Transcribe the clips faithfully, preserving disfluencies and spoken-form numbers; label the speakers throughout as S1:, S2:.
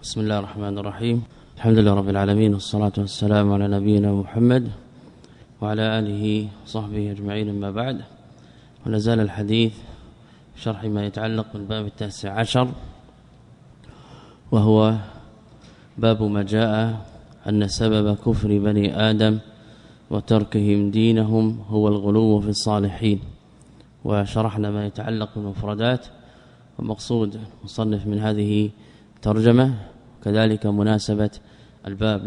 S1: بسم الله الرحمن الرحيم. الحمد لله رب العالمين، والصلاة والسلام على نبينا محمد وعلى آله وصحبه أجمعين، أما بعد. ونزال الحديث في شرح ما يتعلق بالباب التاسع عشر، وهو باب ما جاء أن سبب كفر بني آدم وتركهم دينهم هو الغلو في الصالحين. وشرحنا ما يتعلق بالمفردات، ومقصود مصنف من هذه ترجمة كذلك مناسبة الباب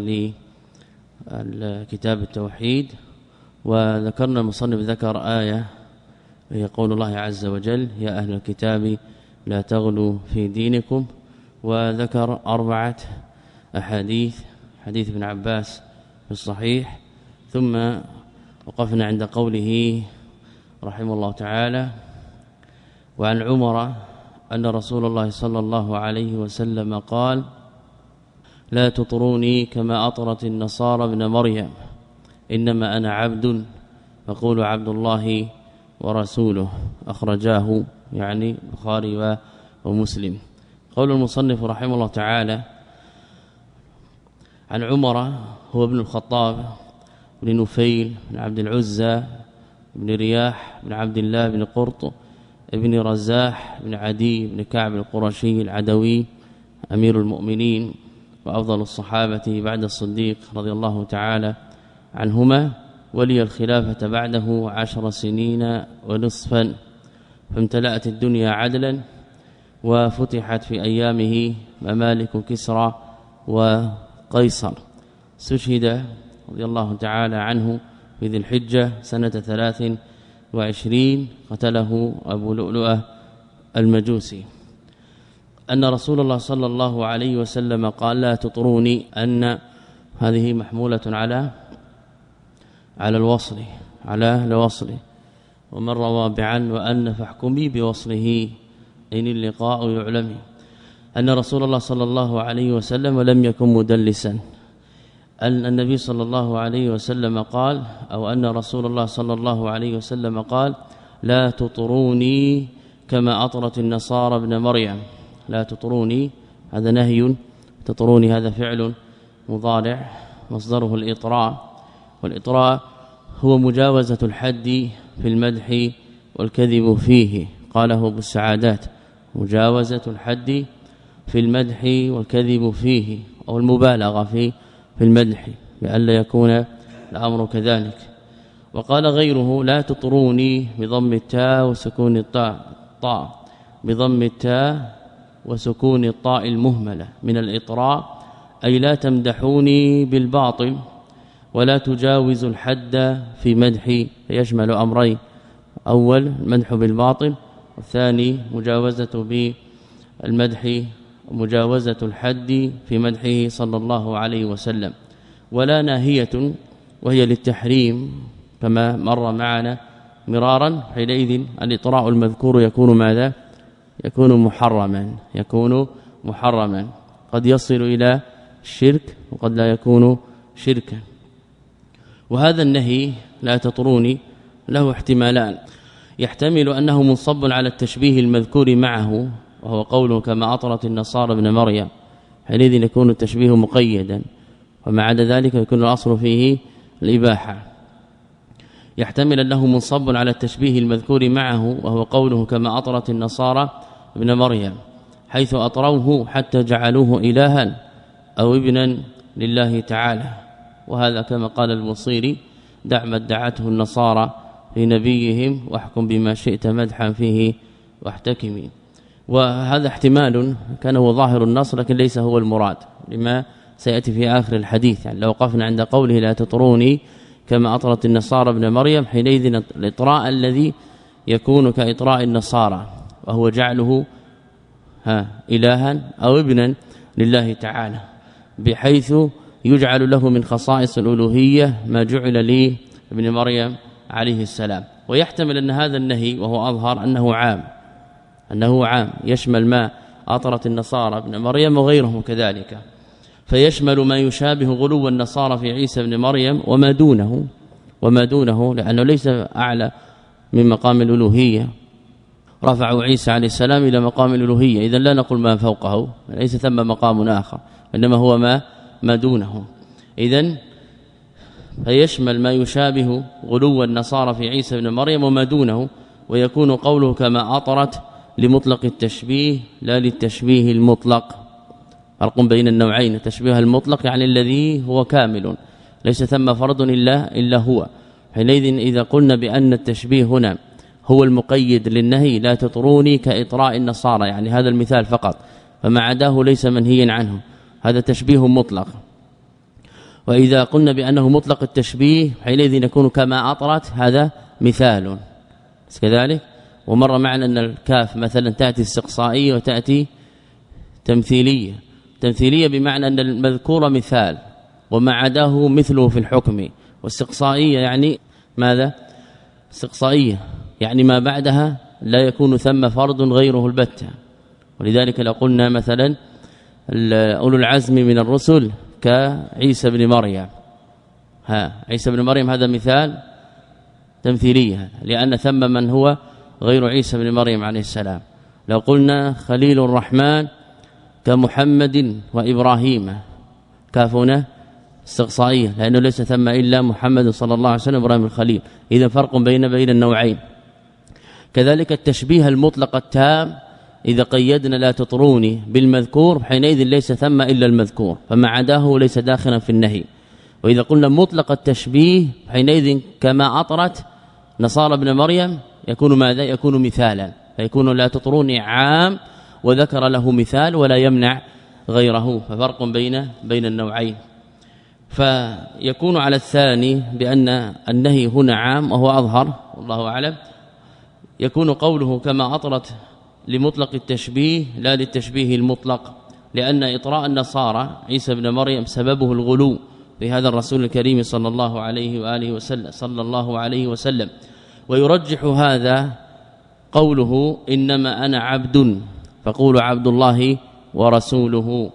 S1: لكتاب التوحيد. وذكرنا المصنف ذكر آية هي قول الله عز وجل: يا أهل الكتاب لا تغلوا في دينكم. وذكر أربعة أحاديث: حديث ابن عباس في الصحيح، ثم وقفنا عند قوله رحمه الله تعالى: وعن عمر أن رسول الله صلى الله عليه وسلم قال: لا تطروني كما أطرت النصارى ابن مريم، إنما أنا عبد فقولوا عبد الله ورسوله. أخرجاه يعني البخاري ومسلم. قول المصنف رحمه الله تعالى: عن عمر هو ابن الخطاب بن نفيل بن عبد العزى بن رياح بن عبد الله بن قرط ابن رزاح بن عدي بن كعب القرشي العدوي، أمير المؤمنين وأفضل الصحابة بعد الصديق رضي الله تعالى عنهما، ولي الخلافة بعده عشر سنين ونصفا، فامتلأت الدنيا عدلا، وفتحت في أيامه ممالك كسرى وقيصر. استشهد رضي الله تعالى عنه في ذي الحجة سنة ثلاث وعشرين، قتله أبو لؤلؤة المجوسي. أن رسول الله صلى الله عليه وسلم قال: لا تطروني، أن هذه محمولة على على الوصل على الوصل ومن روى بعن وأن فاحكمي بوصله إن اللقاء يعلمي. أن رسول الله صلى الله عليه وسلم لم يكن مدلسا. أن النبي صلى الله عليه وسلم قال، أو أن رسول الله صلى الله عليه وسلم قال: لا تطروني كما أطرت النصارى ابن مريم. لا تطروني هذا نهي، تطروني هذا فعل مضارع مصدره الإطراء، والإطراء هو مجاوزة الحد في المدح والكذب فيه. قاله ابو السعادات: مجاوزة الحد في المدح والكذب فيه، أو المبالغة في في المدح بأن لا يكون الأمر كذلك. وقال غيره: لا تطروني بضم التاء وسكون الطاء طاء بضم التاء وسكون الطاء المهملة من الإطراء، أي لا تمدحوني بالباطل ولا تجاوز الحد في مدحي، فيشمل أمرين: أول المدح بالباطل، والثاني مجاوزة بالمدح مجاوزة الحد في مدحه صلى الله عليه وسلم. ولا ناهية وهي للتحريم كما مر معنا مرارا، حينئذ الإطراء المذكور يكون ماذا؟ يكون محرما يكون محرما قد يصل إلى الشرك وقد لا يكون شركا. وهذا النهي لا تطروني له احتمالان: يحتمل أنه منصب على التشبيه المذكور معه، وهو قوله كما أطرت النصارى ابن مريم، حينئذ يكون التشبيه مقيدا، وما عدا ذلك يكون الأصل فيه الإباحة. يحتمل أنه منصب على التشبيه المذكور معه، وهو قوله كما أطرت النصارى ابن مريم، حيث أطروه حتى جعلوه إلها أو ابنا لله تعالى. وهذا كما قال البصيري: دع ما ادعته النصارى في نبيهم واحكم بما شئت مدحا فيه واحتكمي. وهذا احتمال كان هو ظاهر النص، لكن ليس هو المراد لما سيأتي في آخر الحديث. يعني لو وقفنا عند قوله لا تطروني كما أطرت النصارى ابن مريم، حينئذ الإطراء الذي يكون كإطراء النصارى، وهو جعله ها إلها أو ابنا لله تعالى، بحيث يجعل له من خصائص الألوهية ما جعل لي ابن مريم عليه السلام. ويحتمل أن هذا النهي وهو أظهر أنه عام أنه عام يشمل ما أطرت النصارى ابن مريم وغيرهم كذلك، فيشمل ما يشابه غلو النصارى في عيسى ابن مريم وما دونه وما دونه لأنه ليس أعلى من مقام الألوهية. رفعوا عيسى عليه السلام إلى مقام الألوهية، إذن لا نقول ما فوقه، ليس ثم مقام آخر إنما هو ما ما دونه. إذن فيشمل ما يشابه غلو النصارى في عيسى بن مريم وما دونه، ويكون قوله كما أطرت لمطلق التشبيه لا للتشبيه المطلق. فرق بين النوعين، التشبيه المطلق يعني الذي هو كامل ليس ثم فرد إلا إلا هو. حينئذ إذا قلنا بأن التشبيه هنا هو المقيد للنهي لا تطروني كإطراء النصارى، يعني هذا المثال فقط، فما عداه ليس منهيا عنه، هذا تشبيه مطلق. وإذا قلنا بأنه مطلق التشبيه حينئذ يكون كما أطرت هذا مثال كذلك. ومر معنا أن الكاف مثلا تأتي استقصائية وتأتي تمثيلية. تمثيلية بمعنى أن المذكور مثال وما عداه مثله في الحكم، واستقصائية يعني ماذا؟ استقصائية يعني ما بعدها لا يكون ثم فرد غيره البتة. ولذلك لو قلنا مثلا أولو العزم من الرسل كعيسى بن مريم، ها عيسى بن مريم هذا مثال تمثيلية لأن ثم من هو غير عيسى بن مريم عليه السلام. لو قلنا خليل الرحمن كمحمد وإبراهيم، كافنا استقصائية لأنه ليس ثم إلا محمد صلى الله عليه وسلم إبراهيم الخليل. إذا فرق بين بين النوعين. كذلك التشبيه المطلق التام إذا قيدنا لا تطروني بالمذكور حينئذ ليس ثم إلا المذكور، فما عداه ليس داخلا في النهي. وإذا قلنا مطلق التشبيه حينئذ كما أطرت نصارى ابن مريم يكون ماذا؟ يكون مثالا، فيكون لا تطروني عام وذكر له مثال ولا يمنع غيره، ففرق بين بين النوعين. فيكون على الثاني بأن النهي هنا عام وهو أظهر والله أعلم. يكون قوله كما أطرت لمطلق التشبيه لا للتشبيه المطلق، لأن إطراء النصارى عيسى بن مريم سببه الغلو في هذا الرسول الكريم صلى الله عليه وآله وسلم صلى الله عليه وسلم. ويرجح هذا قوله إنما أنا عبد فقولوا عبد الله ورسوله.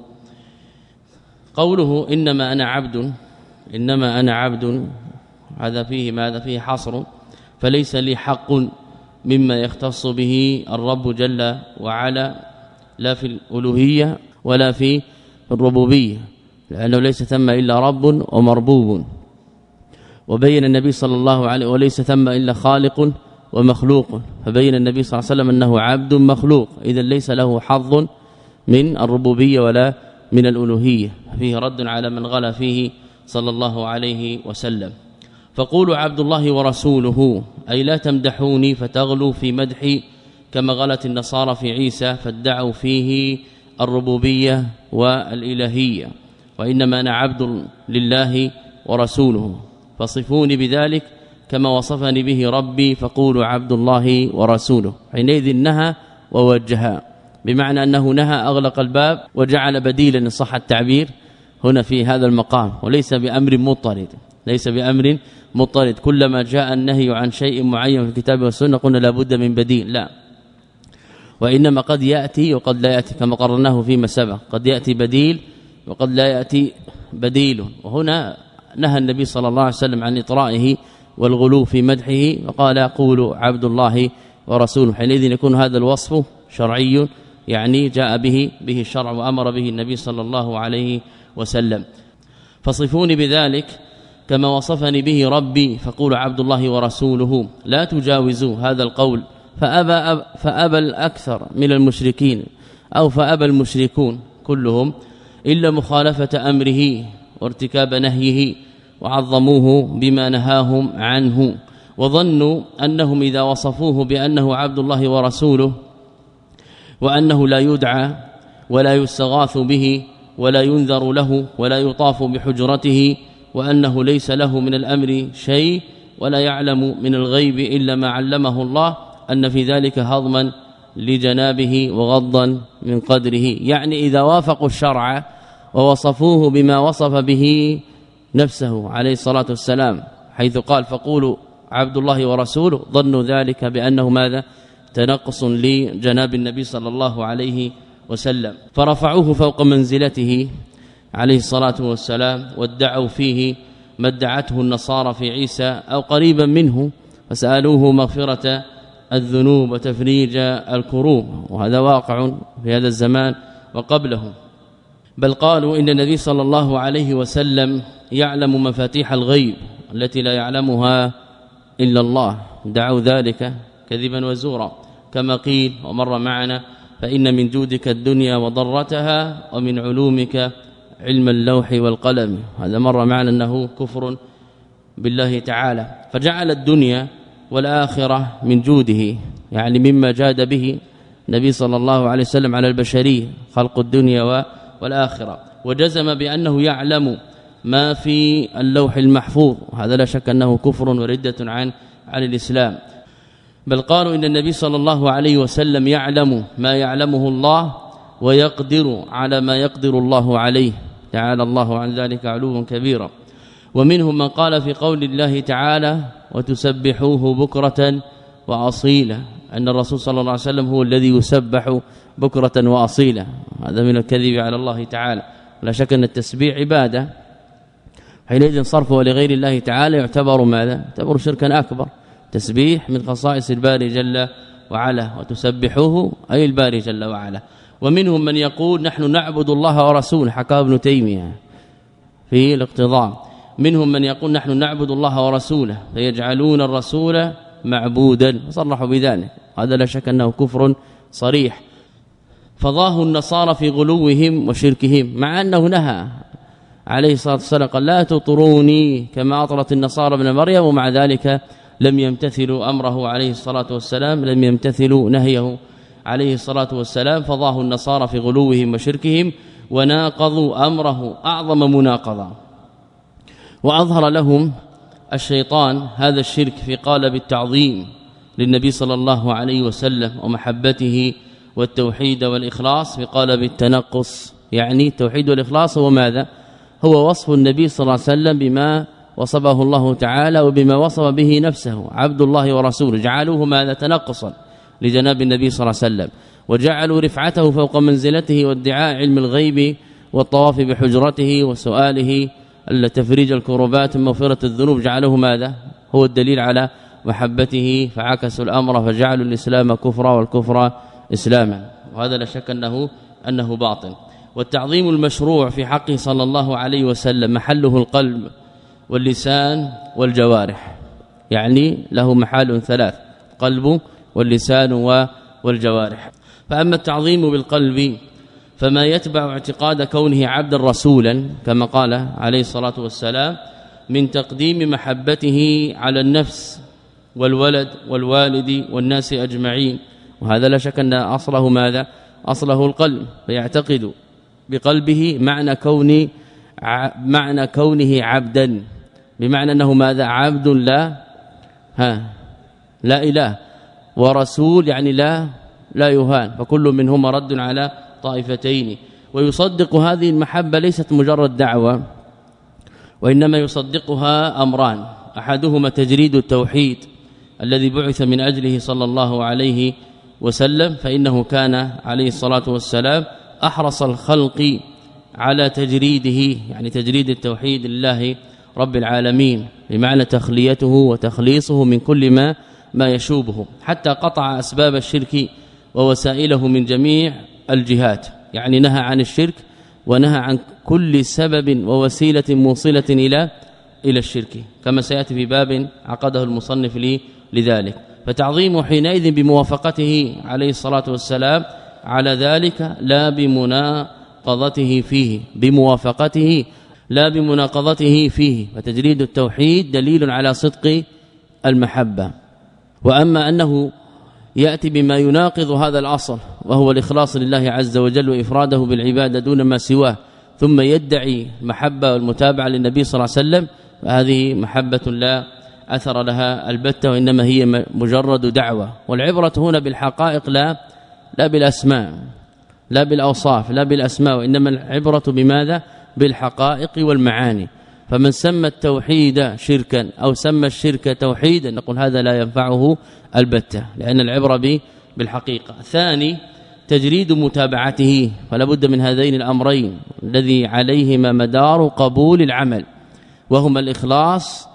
S1: قوله إنما أنا عبد إنما أنا عبد هذا فيه ماذا؟ فيه حصر، فليس لي حق مما يختص به الرب جل وعلا لا في الألوهية ولا في الربوبية، لأنه ليس ثم إلا رب ومربوب. وبين النبي صلى الله عليه وليس ثم إلا خالق ومخلوق، فبين النبي صلى الله عليه وسلم أنه عبد مخلوق، إذا ليس له حظ من الربوبية ولا من الألوهية، فيه رد على من غلا فيه صلى الله عليه وسلم. فقولوا عبد الله ورسوله أي لا تمدحوني فتغلوا في مدحي كما غلت النصارى في عيسى فادعوا فيه الربوبية والإلهية، وإنما أنا عبد لله ورسوله، فصفوني بذلك كما وصفني به ربي فقولوا عبد الله ورسوله. حينئذ نهى ووجه، بمعنى أنه نهى أغلق الباب وجعل بديلا إن صح التعبير هنا في هذا المقام، وليس بأمر مضطرد، ليس بأمر مضطرد. كلما جاء النهي عن شيء معين في الكتاب والسنة قلنا لابد من بديل، لا، وإنما قد يأتي وقد لا يأتي كما قررناه فيما سبق، قد يأتي بديل وقد لا يأتي بديل. وهنا نهى النبي صلى الله عليه وسلم عن إطرائه والغلو في مدحه وقال قولوا عبد الله ورسوله. حينئذ يكون هذا الوصف شرعي، يعني جاء به به الشرع وأمر به النبي صلى الله عليه وسلم. فصفوني بذلك كما وصفني به ربي فقولوا عبد الله ورسوله، لا تجاوزوا هذا القول. فأبى, فأبى الأكثر من المشركين أو فأبى المشركون كلهم إلا مخالفة أمره وارتكاب نهيه، وعظموه بما نهاهم عنه، وظنوا أنهم إذا وصفوه بأنه عبد الله ورسوله وأنه لا يدعى ولا يستغاث به ولا ينذر له ولا يطاف بحجرته، وأنه ليس له من الأمر شيء ولا يعلم من الغيب إلا ما علمه الله، أن في ذلك هضما لجنابه وغضا من قدره. يعني إذا وافقوا الشرع ووصفوه بما وصف به نفسه عليه الصلاة والسلام حيث قال فقولوا عبد الله ورسوله، ظنوا ذلك بأنه ماذا؟ تنقص لجناب النبي صلى الله عليه وسلم، فرفعوه فوق منزلته عليه الصلاة والسلام، وادعوا فيه ما ادعته النصارى في عيسى أو قريبا منه، فسألوه مغفرة الذنوب وتفريج الكروب، وهذا واقع في هذا الزمان وقبله. بل قالوا إن النبي صلى الله عليه وسلم يعلم مفاتيح الغيب التي لا يعلمها إلا الله، دعوا ذلك كذبا وزورا، كما قيل ومر معنا فإن من جودك الدنيا وضرتها ومن علومك علم اللوح والقلم. هذا مر معنا أنه كفر بالله تعالى، فجعل الدنيا والآخرة من جوده، يعني مما جاد به النبي صلى الله عليه وسلم على البشرية، خلق الدنيا والآخرة، وجزم بأنه يعلم ما في اللوح المحفوظ، هذا لا شك أنه كفر وردة عن عن الإسلام. بل قالوا إن النبي صلى الله عليه وسلم يعلم ما يعلمه الله ويقدر على ما يقدر الله عليه، تعالى الله عن ذلك علوا كبيرا. ومنهم من قال في قول الله تعالى وتسبحوه بكرة وأصيلا أن الرسول صلى الله عليه وسلم هو الذي يسبح بكرة وأصيلا، هذا من الكذب على الله تعالى. لا شك أن التسبيح عبادة، حينئذ صرفه لغير الله تعالى يعتبر ماذا؟ يعتبر شركا أكبر. تسبيح من خصائص الباري جل وعلا، وتسبحوه أي الباري جل وعلا. ومنهم من يقول نحن نعبد الله ورسوله، حكى ابن تيمية في الاقتضاء، منهم من يقول نحن نعبد الله ورسوله فيجعلون الرسول معبودا، صرحوا بذلك، هذا لا شك أنه كفر صريح. فضاه النصارى في غلوهم وشركهم، مع أنه نهى عليه الصلاة والسلام قال لا تطروني كما أطرت النصارى ابن مريم، ومع ذلك لم يمتثلوا أمره عليه الصلاة والسلام، لم يمتثلوا نهيه عليه الصلاة والسلام. فضاه النصارى في غلوهم وشركهم وناقضوا أمره أعظم مناقضة، وأظهر لهم الشيطان هذا الشرك في قالب التعظيم للنبي صلى الله عليه وسلم ومحبته والتوحيد والإخلاص في قالب التنقص، يعني التوحيد والإخلاص هو ماذا؟ هو وصف النبي صلى الله عليه وسلم بما وصفه الله تعالى وبما وصف به نفسه، عبد الله ورسوله، جعلوه ماذا؟ تنقصا لجناب النبي صلى الله عليه وسلم، وجعلوا رفعته فوق منزلته وادعاء علم الغيب والطواف بحجرته وسؤاله التفريج الكربات ومغفرة الذنوب، جعلوه ماذا؟ هو الدليل على محبته، فعكسوا الأمر فجعلوا الإسلام كفرا والكفر إسلاما، وهذا لا شك أنه أنه باطل. والتعظيم المشروع في حقه صلى الله عليه وسلم محله القلب واللسان والجوارح، يعني له محال ثلاث: قلب واللسان والجوارح. فأما التعظيم بالقلب فما يتبع اعتقاد كونه عبدا رسولا كما قال عليه الصلاة والسلام من تقديم محبته على النفس والولد والوالد والناس أجمعين، وهذا لا شك أن أصله ماذا؟ أصله القلب، فيعتقد بقلبه معنى كون معنى كونه عبدا، بمعنى أنه ماذا؟ عبد لا ها لا إله، ورسول يعني لا لا يهان، فكل منهما رد على طائفتين. ويصدق هذه المحبة ليست مجرد دعوة، وإنما يصدقها أمران: أحدهما تجريد التوحيد الذي بعث من أجله صلى الله عليه وسلم، فإنه كان عليه الصلاة والسلام أحرص الخلق على تجريده، يعني تجريد التوحيد لله رب العالمين، بمعنى تخليته وتخليصه من كل ما ما يشوبه، حتى قطع أسباب الشرك ووسائله من جميع الجهات، يعني نهى عن الشرك ونهى عن كل سبب ووسيلة موصلة إلى إلى الشرك، كما سيأتي في باب عقده المصنف لي لذلك. فتعظيمه حينئذ بموافقته عليه الصلاة والسلام على ذلك لا بمناقضته فيه، بموافقته لا بمناقضته فيه، فتجريد التوحيد دليل على صدق المحبة. وأما أنه يأتي بما يناقض هذا الأصل وهو الإخلاص لله عز وجل وإفراده بالعبادة دون ما سواه، ثم يدعي محبة والمتابعة للنبي صلى الله عليه وسلم، فهذه محبة لا أثر لها البتة، وإنما هي مجرد دعوة. والعبرة هنا بالحقائق لا لا بالأسماء، لا بالأوصاف، لا بالأسماء، وإنما العبرة بماذا؟ بالحقائق والمعاني. فمن سمى التوحيد شركا أو سمى الشرك توحيدا نقول هذا لا ينفعه البتة، لأن العبرة بالحقيقة. ثاني تجريد متابعته، فلا بد من هذين الأمرين الذي عليهما مدار قبول العمل، وهما الإخلاص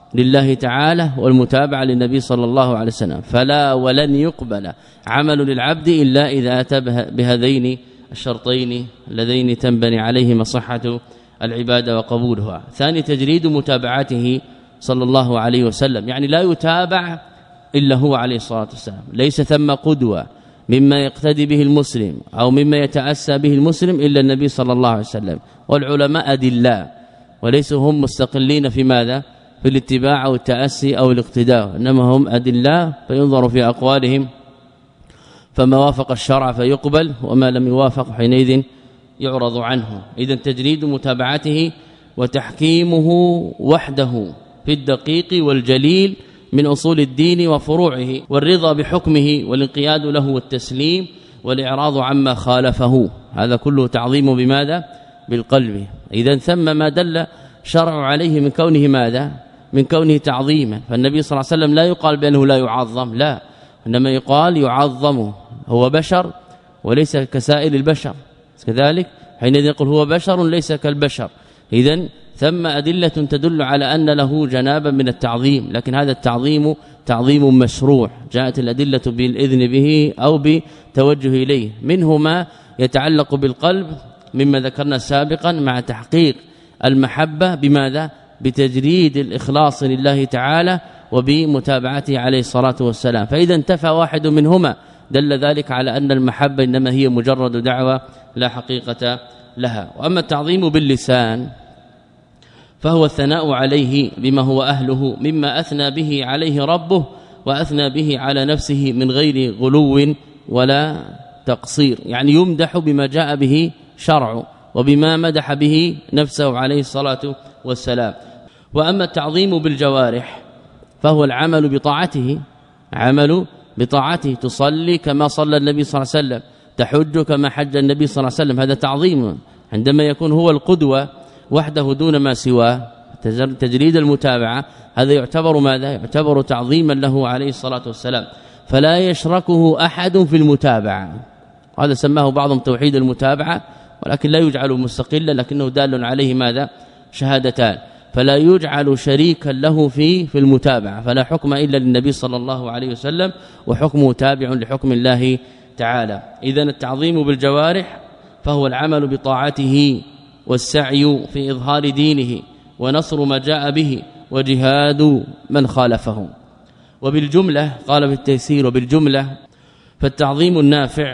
S1: لله تعالى والمتابعة للنبي صلى الله عليه وسلم. فلا ولن يقبل عمل للعبد إلا إذا أتى بهذين الشرطين اللذين تنبني عليهما صحة العبادة وقبولها. ثاني تجريد متابعته صلى الله عليه وسلم، يعني لا يتابع إلا هو عليه الصلاة والسلام، ليس ثم قدوة مما يقتدي به المسلم أو مما يتأسى به المسلم إلا النبي صلى الله عليه وسلم. والعلماء أدلاء وليسوا هم مستقلين في ماذا؟ في الاتباع أو التأسي أو الاقتداء، إنما هم أدلاء فينظر في أقوالهم فما وافق الشرع فيقبل وما لم يوافق حينئذ يعرض عنه. إذن تجريد متابعته وتحكيمه وحده في الدقيق والجليل من أصول الدين وفروعه، والرضا بحكمه والانقياد له والتسليم والإعراض عما خالفه، هذا كله تعظيم بماذا؟ بالقلب. إذن ثم ما دل شرع عليه من كونه ماذا؟ من كونه تعظيما. فالنبي صلى الله عليه وسلم لا يقال بأنه لا يعظم، لا، إنما يقال يعظم، هو بشر وليس كسائر البشر، كذلك حينئذ يقول هو بشر ليس كالبشر. إذن ثم أدلة تدل على أن له جنابا من التعظيم، لكن هذا التعظيم تعظيم مشروع، جاءت الأدلة بالإذن به أو بتوجه إليه. منه ما يتعلق بالقلب مما ذكرنا سابقا مع تحقيق المحبة بماذا؟ بتجريد الإخلاص لله تعالى وبمتابعته عليه الصلاة والسلام. فإذا انتفى واحد منهما دل ذلك على أن المحبة إنما هي مجرد دعوة لا حقيقة لها. وأما التعظيم باللسان فهو الثناء عليه بما هو أهله مما أثنى به عليه ربه وأثنى به على نفسه من غير غلو ولا تقصير، يعني يمدح بما جاء به شرعه وبما مدح به نفسه عليه الصلاة والسلام. وأما التعظيم بالجوارح فهو العمل بطاعته، عمل بطاعته، تصلي كما صلى النبي صلى الله عليه وسلم، تحج كما حج النبي صلى الله عليه وسلم، هذا تعظيم عندما يكون هو القدوة وحده دون ما سواه. تجريد المتابعة هذا يعتبر ماذا؟ يعتبر تعظيما له عليه الصلاة والسلام، فلا يشركه أحد في المتابعة. هذا سماه بعضهم توحيد المتابعة، ولكن لا يجعل مستقلا، لكنه دال عليه ماذا؟ شهادتان، فلا يجعل شريكا له في في المتابعة، فلا حكم إلا للنبي صلى الله عليه وسلم وحكمه تابع لحكم الله تعالى. إذن التعظيم بالجوارح فهو العمل بطاعته والسعي في إظهار دينه ونصر ما جاء به وجهاد من خالفه. وبالجملة قال في التيسير وبالجملة فالتعظيم النافع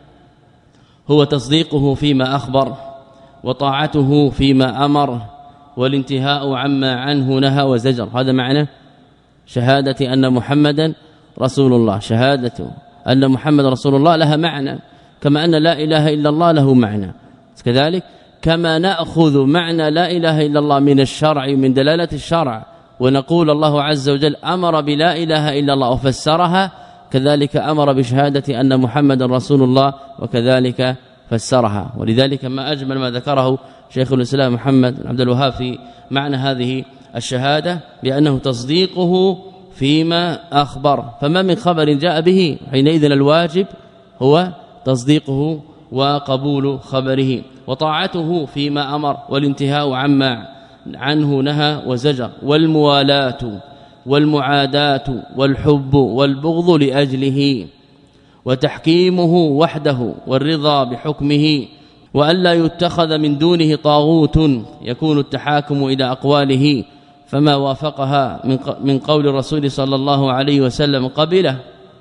S1: هو تصديقه فيما أخبر وطاعته فيما أمر والانتهاء عما عنه نهى وزجر. هذا معنى شهادة أن محمدا رسول الله، شهادة أن محمد رسول الله لها معنى كما أن لا إله إلا الله له معنى، كذلك كما نأخذ معنى لا إله إلا الله من الشرع من دلالة الشرع ونقول الله عز وجل أمر بلا إله إلا الله وفسرها، كذلك أمر بشهادة أن محمد رسول الله وكذلك فسرها. ولذلك ما أجمل ما ذكره شيخ الإسلام محمد بن عبد الوهاب في معنى هذه الشهادة بأنه تصديقه فيما أخبر، فما من خبر جاء به حينئذ الواجب هو تصديقه وقبول خبره، وطاعته فيما أمر والانتهاء عما عنه نهى وزجر، والموالاة والمعاداة والحب والبغض لأجله، وتحكيمه وحده والرضا بحكمه، وألا يتخذ من دونه طاغوت يكون التحاكم إلى أقواله، فما وافقها من قول الرسول صلى الله عليه وسلم قبله،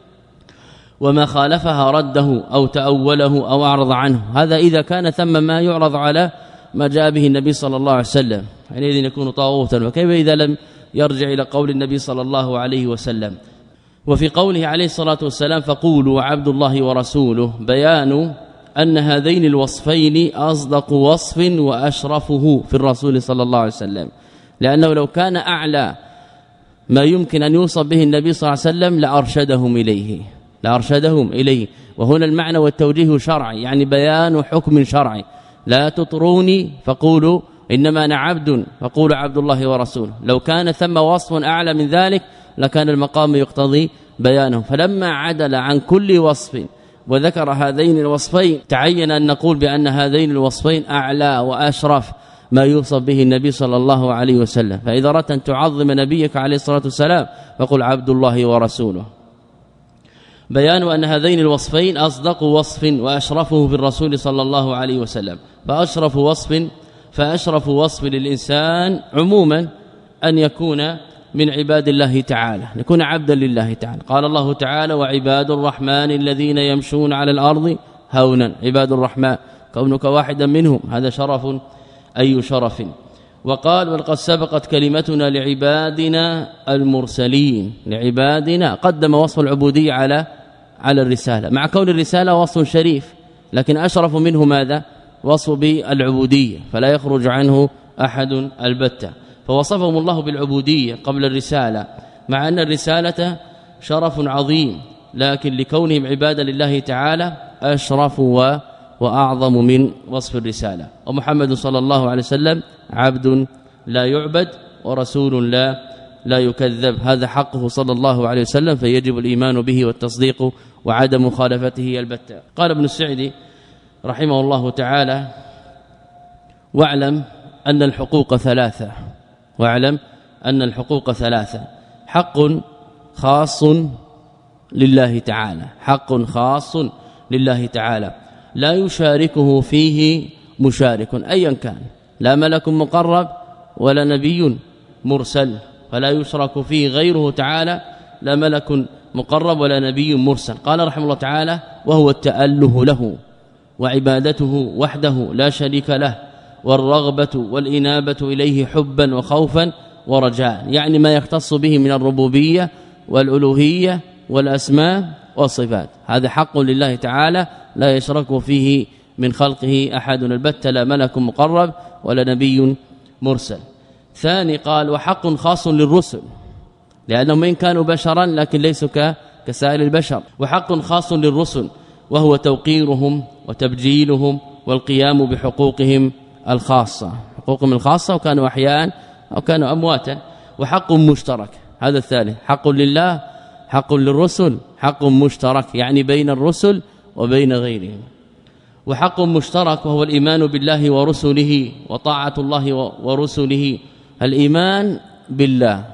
S1: وما خالفها رده أو تأوله أو أعرض عنه. هذا إذا كان ثم ما يعرض على ما جاء به النبي صلى الله عليه وسلم حينئذ يكون طاغوتا، وكيف إذا لم يرجع إلى قول النبي صلى الله عليه وسلم. وفي قوله عليه الصلاة والسلام فقولوا عبد الله ورسوله بيان أن هذين الوصفين أصدق وصف وأشرفه في الرسول صلى الله عليه وسلم، لأنه لو كان أعلى ما يمكن أن يوصف به النبي صلى الله عليه وسلم لأرشدهم إليه لأرشدهم إليه وهنا المعنى والتوجيه شرعي، يعني بيان حكم شرعي. لا تطروني فقولوا إنما أنا عبد فقولوا عبد الله ورسوله. لو كان ثم وصف أعلى من ذلك لكان المقام يقتضي بيانه، فلما عدل عن كل وصف وذكر هذين الوصفين تعين أن نقول بأن هذين الوصفين أعلى وأشرف ما يوصف به النبي صلى الله عليه وسلم. فإذا أردت أن تعظم نبيك عليه الصلاة والسلام فقل عبد الله ورسوله. بيان أن هذين الوصفين أصدق وصف وأشرفه في الرسول صلى الله عليه وسلم. فأشرف وصف فأشرف وصف للإنسان عموما أن يكون من عباد الله تعالى، يكون عبدا لله تعالى. قال الله تعالى وعباد الرحمن الذين يمشون على الأرض هونا. عباد الرحمن كونك واحدا منهم هذا شرف أي شرف. وقال ولقد سبقت كلمتنا لعبادنا المرسلين. لعبادنا قدم وصف العبودية على على الرسالة، مع كون الرسالة وصف شريف لكن أشرف منه ماذا؟ وصف بالعبودية، فلا يخرج عنه أحد البتة. فوصفهم الله بالعبودية قبل الرسالة، مع أن الرسالة شرف عظيم لكن لكونهم عبادا لله تعالى أشرف وأعظم من وصف الرسالة. ومحمد صلى الله عليه وسلم عبد لا يعبد ورسول لا لا يكذب، هذا حقه صلى الله عليه وسلم، فيجب الإيمان به والتصديق وعدم مخالفته البتة. قال ابن السعدي رحمه الله تعالى واعلم أن الحقوق ثلاثة واعلم أن الحقوق ثلاثة حق خاص لله تعالى حق خاص لله تعالى لا يشاركه فيه مشارك أيا كان، لا ملك مقرب ولا نبي مرسل، فلا يشرك فيه غيره تعالى، لا ملك مقرب ولا نبي مرسل. قال رحمه الله تعالى وهو التأله له وعبادته وحده لا شريك له، والرغبة والإنابة إليه حبا وخوفا ورجاء، يعني ما يختص به من الربوبية والألوهية والأسماء والصفات، هذا حق لله تعالى لا يشرك فيه من خلقه أحد البتة، لا ملك مقرب ولا نبي مرسل. ثاني قال وحق خاص للرسل لأنهم إن كانوا بشرا لكن ليسوا كسائر البشر، وحق خاص للرسل وهو توقيرهم وتبجيلهم والقيام بحقوقهم الخاصة، حقوقهم الخاصة وكانوا أحياء أو كانوا أمواتا. وحق مشترك هذا الثالث، حق لله حق للرسل حق مشترك يعني بين الرسل وبين غيرهم. وحق مشترك وهو الإيمان بالله ورسله وطاعة الله ورسله، الإيمان بالله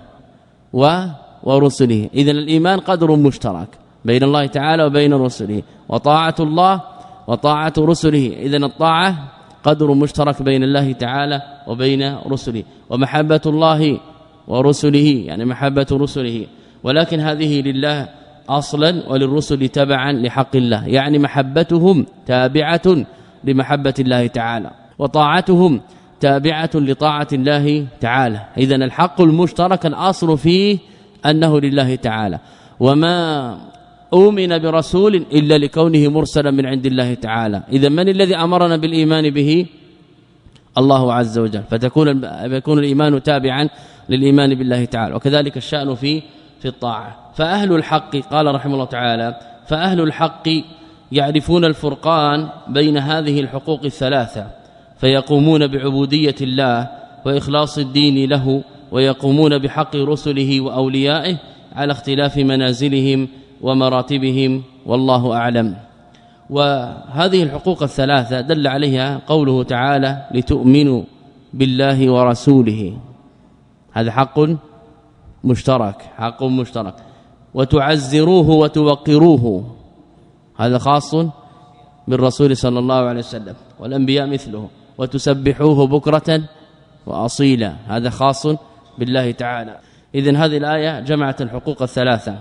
S1: ورسله، إذن الإيمان قدر مشترك بين الله تعالى وبين رسله، وطاعة الله وطاعة رسله، إذن الطاعة قدر مشترك بين الله تعالى وبين رسله. ومحبة الله ورسله يعني محبة رسله، ولكن هذه لله اصلا وللرسل تبعا لحق الله، يعني محبتهم تابعة لمحبة الله تعالى وطاعتهم تابعة لطاعة الله تعالى. إذن الحق المشترك الأصل فيه أنه لله تعالى، وما أؤمن برسول إلا لكونه مرسلا من عند الله تعالى. إذا من الذي أمرنا بالإيمان به؟ الله عز وجل، فتكون يكون الإيمان تابعا للإيمان بالله تعالى. وكذلك الشأن في في الطاعة. فأهل الحق قال رحمه الله تعالى فأهل الحق يعرفون الفرقان بين هذه الحقوق الثلاثة، فيقومون بعبودية الله وإخلاص الدين له، ويقومون بحق رسله وأوليائه على اختلاف منازلهم ومراتبهم، والله أعلم. وهذه الحقوق الثلاثة دل عليها قوله تعالى لتؤمنوا بالله ورسوله، هذا حق مشترك حق مشترك، وتعزروه وتوقروه، هذا خاص بالرسول صلى الله عليه وسلم والأنبياء مثله، وتسبحوه بكرة وأصيلا، هذا خاص بالله تعالى. إذن هذه الآية جمعت الحقوق الثلاثة،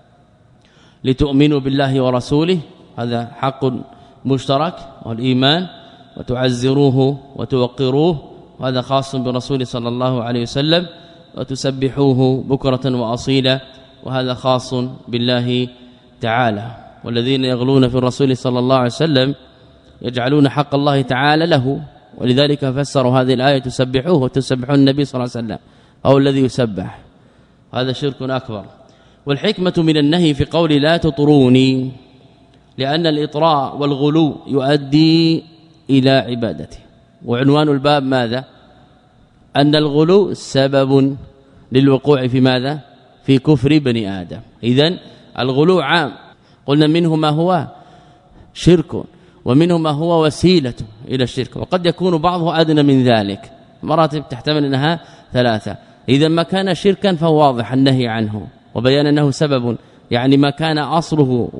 S1: لتؤمنوا بالله ورسوله هذا حق مشترك والإيمان، وتعزروه وتوقروه وهذا خاص بالرسول صلى الله عليه وسلم، وتسبحوه بكرة وأصيلا وهذا خاص بالله تعالى. والذين يغلون في الرسول صلى الله عليه وسلم يجعلون حق الله تعالى له، ولذلك فسروا هذه الآية تسبحوه وتسبحون النبي صلى الله عليه وسلم أو الذي يسبح، هذا شرك أكبر. والحكمة من النهي في قول لا تطروني لأن الإطراء والغلو يؤدي إلى عبادته. وعنوان الباب ماذا؟ أن الغلو سبب للوقوع في ماذا؟ في كفر بني آدم. إذن الغلو عام، قلنا منه ما هو شرك ومنه ما هو وسيلة إلى الشرك، وقد يكون بعضه أدنى من ذلك، مراتب تحتمل انها ثلاثه. اذا ما كان شركا فهو واضح النهي عنه وبيان انه سبب، يعني ما كان اصله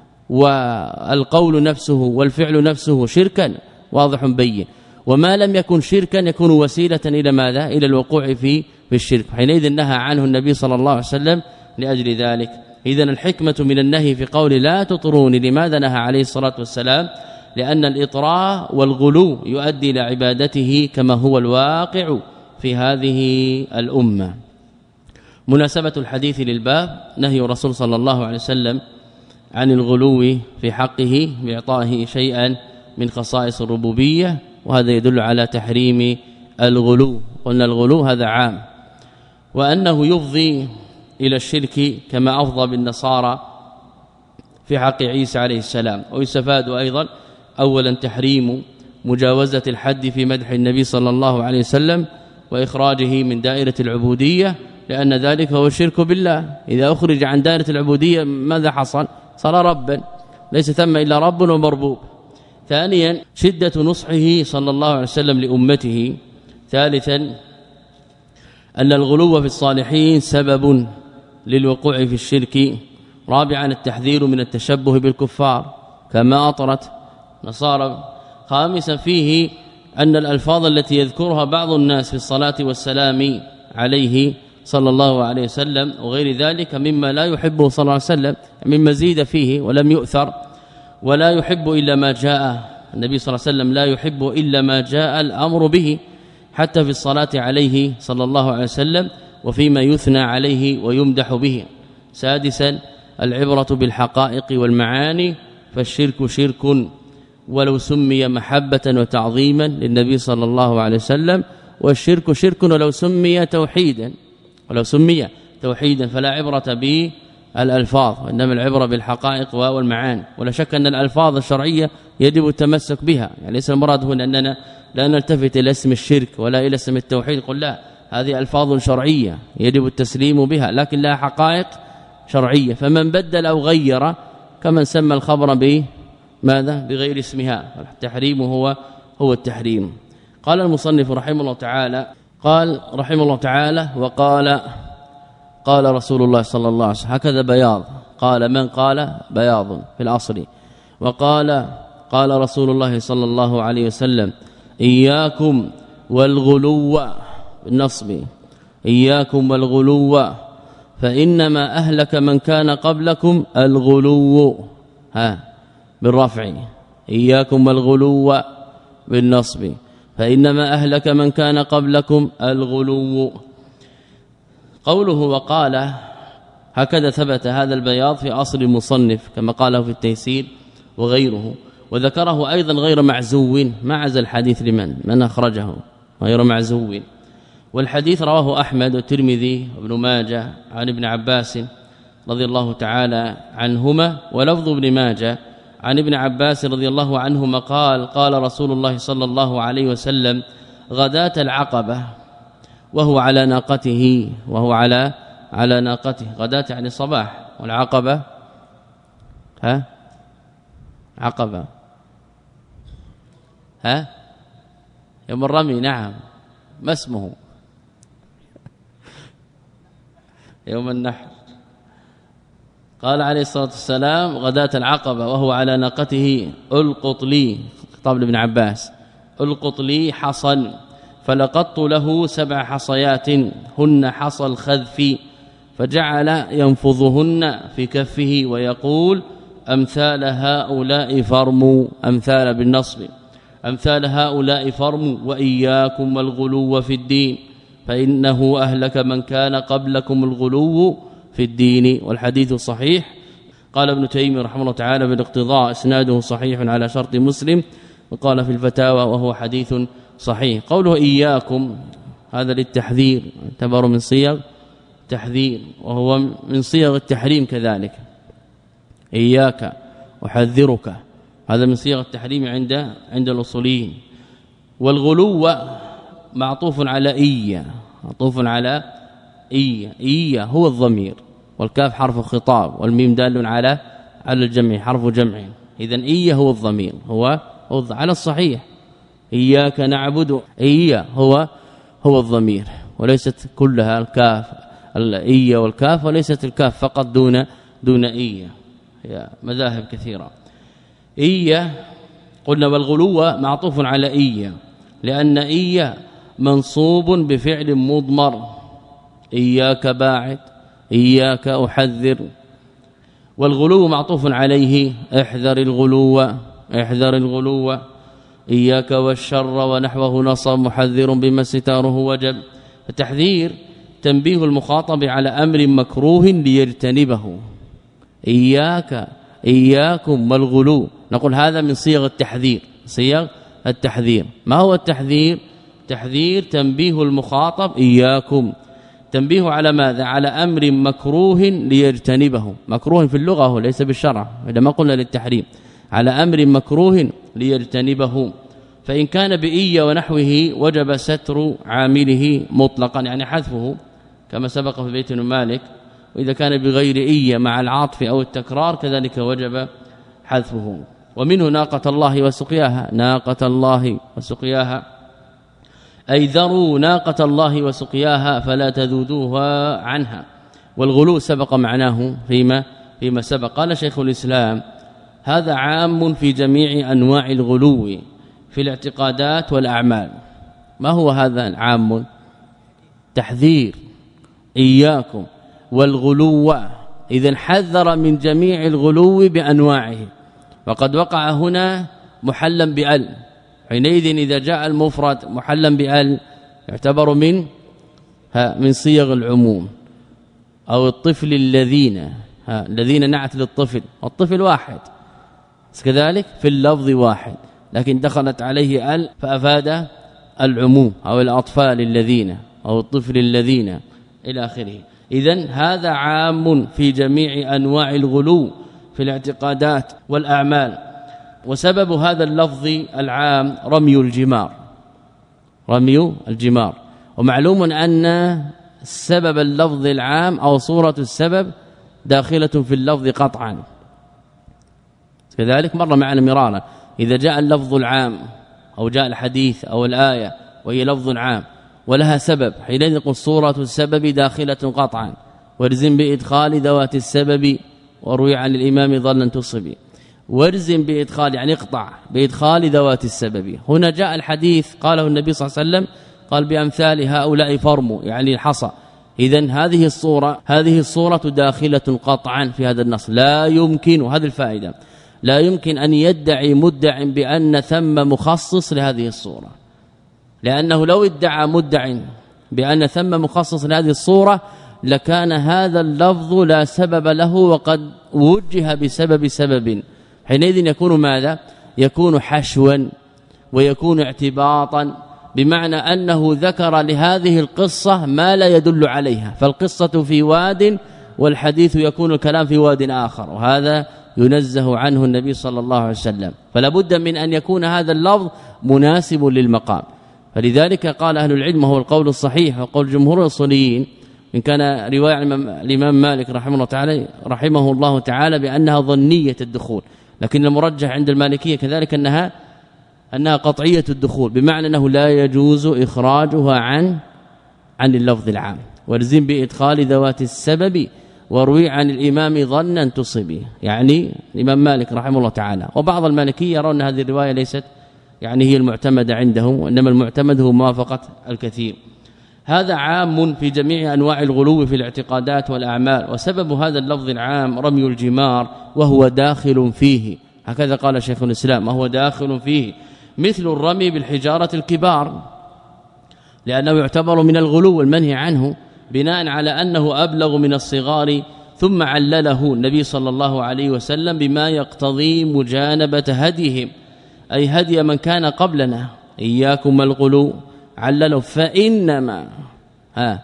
S1: والقول نفسه والفعل نفسه شركا واضح بين، وما لم يكن شركا يكون وسيله الى ماذا؟ الى الوقوع في في الشرك، حينئذ نهى عنه النبي صلى الله عليه وسلم لاجل ذلك. اذا الحكمه من النهي في قول لا تطروني، لماذا نهى عليه الصلاه والسلام؟ لأن الإطراء والغلو يؤدي إلى عبادته كما هو الواقع في هذه الأمة. مناسبة الحديث للباب نهي الرسول صلى الله عليه وسلم عن الغلو في حقه بإعطائه شيئا من خصائص الربوبية، وهذا يدل على تحريم الغلو. قلنا الغلو هذا عام، وأنه يفضي إلى الشرك كما أفضى بالنصارى في حق عيسى عليه السلام. ويستفاد أيضا اولا تحريم مجاوزة الحد في مدح النبي صلى الله عليه وسلم واخراجه من دائرة العبودية، لأن ذلك هو الشرك بالله. إذا اخرج عن دائرة العبودية ماذا حصل؟ صار ربا، ليس ثم الا رب ومربوب. ثانيا شدة نصحه صلى الله عليه وسلم لامته. ثالثا أن الغلو في الصالحين سبب للوقوع في الشرك. رابعا التحذير من التشبه بالكفار كما أطرت نصارى. خامسا فيه أن الألفاظ التي يذكرها بعض الناس في الصلاة والسلام عليه صلى الله عليه وسلم وغير ذلك مما لا يحبه صلى الله عليه وسلم، مما زيد فيه ولم يؤثر. ولا يحب إلا ما جاء النبي صلى الله عليه وسلم، لا يحب إلا ما جاء الأمر به، حتى في الصلاة عليه صلى الله عليه وسلم وفيما يثنى عليه ويمدح به. سادسا العبرة بالحقائق والمعاني، فالشرك شرك ولو سمي محبة وتعظيما للنبي صلى الله عليه وسلم، والشرك شرك ولو سمي توحيدا ولو سمي توحيدا فلا عبرة بالالفاظ، وانما العبرة بالحقائق والمعاني. ولا شك أن الالفاظ الشرعية يجب التمسك بها، يعني ليس المراد هنا اننا لا نلتفت الى اسم الشرك ولا الى اسم التوحيد، قل لا، هذه الفاظ شرعية يجب التسليم بها، لكن لها حقائق شرعية. فمن بدل او غير كمن سمى الخبر به ماذا؟ بغير اسمها، التحريم هو هو التحريم. قال المصنف رحمه الله تعالى قال رحمه الله تعالى وقال قال رسول الله صلى الله عليه وسلم، هكذا بياض، قال من قال بياض في الأصل، وقال قال رسول الله صلى الله عليه وسلم إياكم والغلو بالنصب، إياكم والغلو فإنما أهلك من كان قبلكم الغلو، ها بالرفع، إياكم والغلو بالنصب، فإنما أهلك من كان قبلكم الغلو. قوله وقال هكذا ثبت هذا البياض في أصل المصنف كما قاله في التيسير وغيره، وذكره أيضا غير معزو، معز الحديث لمن من أخرجه غير معزو. والحديث رواه أحمد والترمذي وابن ماجه عن ابن عباس رضي الله تعالى عنهما، ولفظ ابن ماجه عن ابن عباس رضي الله عنهما قال قال رسول الله صلى الله عليه وسلم غداة العقبة وهو على ناقته، وهو على على ناقته، غداة يعني صباح، والعقبة ها عقبة ها يوم الرمي، نعم، ما اسمه؟ يوم النحر. قال عليه الصلاة والسلام غداة العقبة وهو على ناقته القط لي، خطاب ابن عباس، القط لي حصى، فلقطت له سبع حصيات هن حصى الخذف، فجعل ينفضهن في كفه ويقول أمثال هؤلاء فرموا، أمثال بالنصب، أمثال هؤلاء فرموا، وإياكم والغلو في الدين فإنه أهلك من كان قبلكم الغلو في الدين. والحديث صحيح. قال ابن تيمية رحمه الله تعالى بالاقتضاء اسناده صحيح على شرط مسلم، وقال في الفتاوى وهو حديث صحيح. قوله إياكم هذا للتحذير، يعتبر من صيغ تحذير، وهو من صيغ التحريم كذلك، إياك أحذرك، هذا من صيغ التحريم عند عند الأصوليين. والغلو معطوف على إيا، معطوف على إيا، إيا هو الضمير، والكاف حرف خطاب، والميم دال على على الجمع حرف جمع، إذن إيا هو الضمير، هو على الصحيح إياك نعبد، إيا هو هو الضمير، وليست كلها الكاف الإية والكاف، وليست الكاف فقط دون دون إية، هي مذاهب كثيرة. إية قلنا والغلو معطوف على إية، لأن إية منصوب بفعل مضمر، إياك باعد، إياك أحذر، والغلو معطوف عليه احذر الغلو، احذر الغلو، إياك والشر ونحوه نصب، محذر بما ستاره وجب. التحذير تنبيه المخاطب على أمر مكروه ليجتنبه، إياك إياكم والغلو، نقول هذا من صيغ التحذير، صيغ التحذير. ما هو التحذير؟ تحذير تنبيه المخاطب إياكم، تنبيه على ماذا؟ على أمر مكروه ليجتنبه، مكروه في اللغة هو ليس بالشرع، إذا ما قلنا للتحريم، على أمر مكروه ليجتنبه. فإن كان بإية ونحوه وجب ستر عامله مطلقا، يعني حذفه كما سبق في بيت مالك، وإذا كان بغير إية مع العطف أو التكرار كذلك وجب حذفه. ومنه ناقة الله وسقياها، ناقة الله وسقياها أي ذروا ناقة الله وسقياها فلا تذودوها عنها. والغلو سبق معناه فيما فيما سبق. قال شيخ الإسلام هذا عام في جميع أنواع الغلو في الاعتقادات والأعمال. ما هو هذا العام؟ تحذير إياكم والغلو، إذن حذر من جميع الغلو بأنواعه، وقد وقع هنا محلا بأل، حينئذ إذا جاء المفرد محلا بأل يعتبر من من صيغ العموم. أو الطفل الذين، الذين نعت للطفل، الطفل واحد كذلك في اللفظ واحد، لكن دخلت عليه ال فافاد العموم، أو الأطفال الذين أو الطفل الذين إلى آخره. إذن هذا عام في جميع أنواع الغلو في الاعتقادات والأعمال. وسبب هذا اللفظ العام رمي الجمار، رمي الجمار. ومعلوم أن سبب اللفظ العام أو صورة السبب داخلة في اللفظ قطعا، كذلك مر معنا مرارا، إذا جاء اللفظ العام أو جاء الحديث أو الآية وهي لفظ عام ولها سبب، حينئذ نقول صورة السبب داخلة قطعا، وارزم بإدخال ذوات السبب وروي عن الإمام ظنا تصبي. وارزم بإدخال يعني اقطع بإدخال ذوات السبب. هنا جاء الحديث قاله النبي صلى الله عليه وسلم قال بأمثال هؤلاء فرموا، يعني الحصى. إذن هذه الصورة هذه الصورة داخلة قطعا في هذا النص. لا يمكن، وهذه الفائدة، لا يمكن أن يدعي مدع بأن ثم مخصص لهذه الصورة، لأنه لو ادعى مدع بأن ثم مخصص لهذه الصورة لكان هذا اللفظ لا سبب له وقد وجه بسبب سبب، حينئذ يكون ماذا؟ يكون حشوا ويكون اعتباطا، بمعنى أنه ذكر لهذه القصة ما لا يدل عليها، فالقصة في واد والحديث يكون الكلام في واد آخر، وهذا ينزه عنه النبي صلى الله عليه وسلم. فلا بد من أن يكون هذا اللفظ مناسب للمقام. فلذلك قال أهل العلم هو القول الصحيح وقول جمهور الأصوليين، إن كان رواية الإمام مالك رحمه الله تعالى رحمه الله تعالى بأنها ظنية الدخول، لكن المرجح عند المالكية كذلك أنها أنها قطعية الدخول، بمعنى أنه لا يجوز إخراجها عن عن اللفظ العام. والزم بإدخال ذوات السبب وروي عن الإمام ظنا تصبي، يعني الإمام مالك رحمه الله تعالى. وبعض المالكية يرون هذه الرواية ليست يعني هي المعتمدة عندهم، وإنما المعتمد هو موافقة الكثير. هذا عام في جميع أنواع الغلو في الاعتقادات والأعمال. وسبب هذا اللفظ العام رمي الجمار وهو داخل فيه، هكذا قال شيخ الإسلام، وهو داخل فيه مثل الرمي بالحجارة الكبار، لأنه يعتبر من الغلو المنهي عنه بناء على أنه أبلغ من الصغار. ثم علله النبي صلى الله عليه وسلم بما يقتضي مجانبة هديهم، أي هدي من كان قبلنا، إياكم الغلو، علله فإنما ها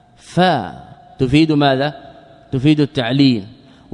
S1: فا تفيد ماذا؟ تفيد التعليل،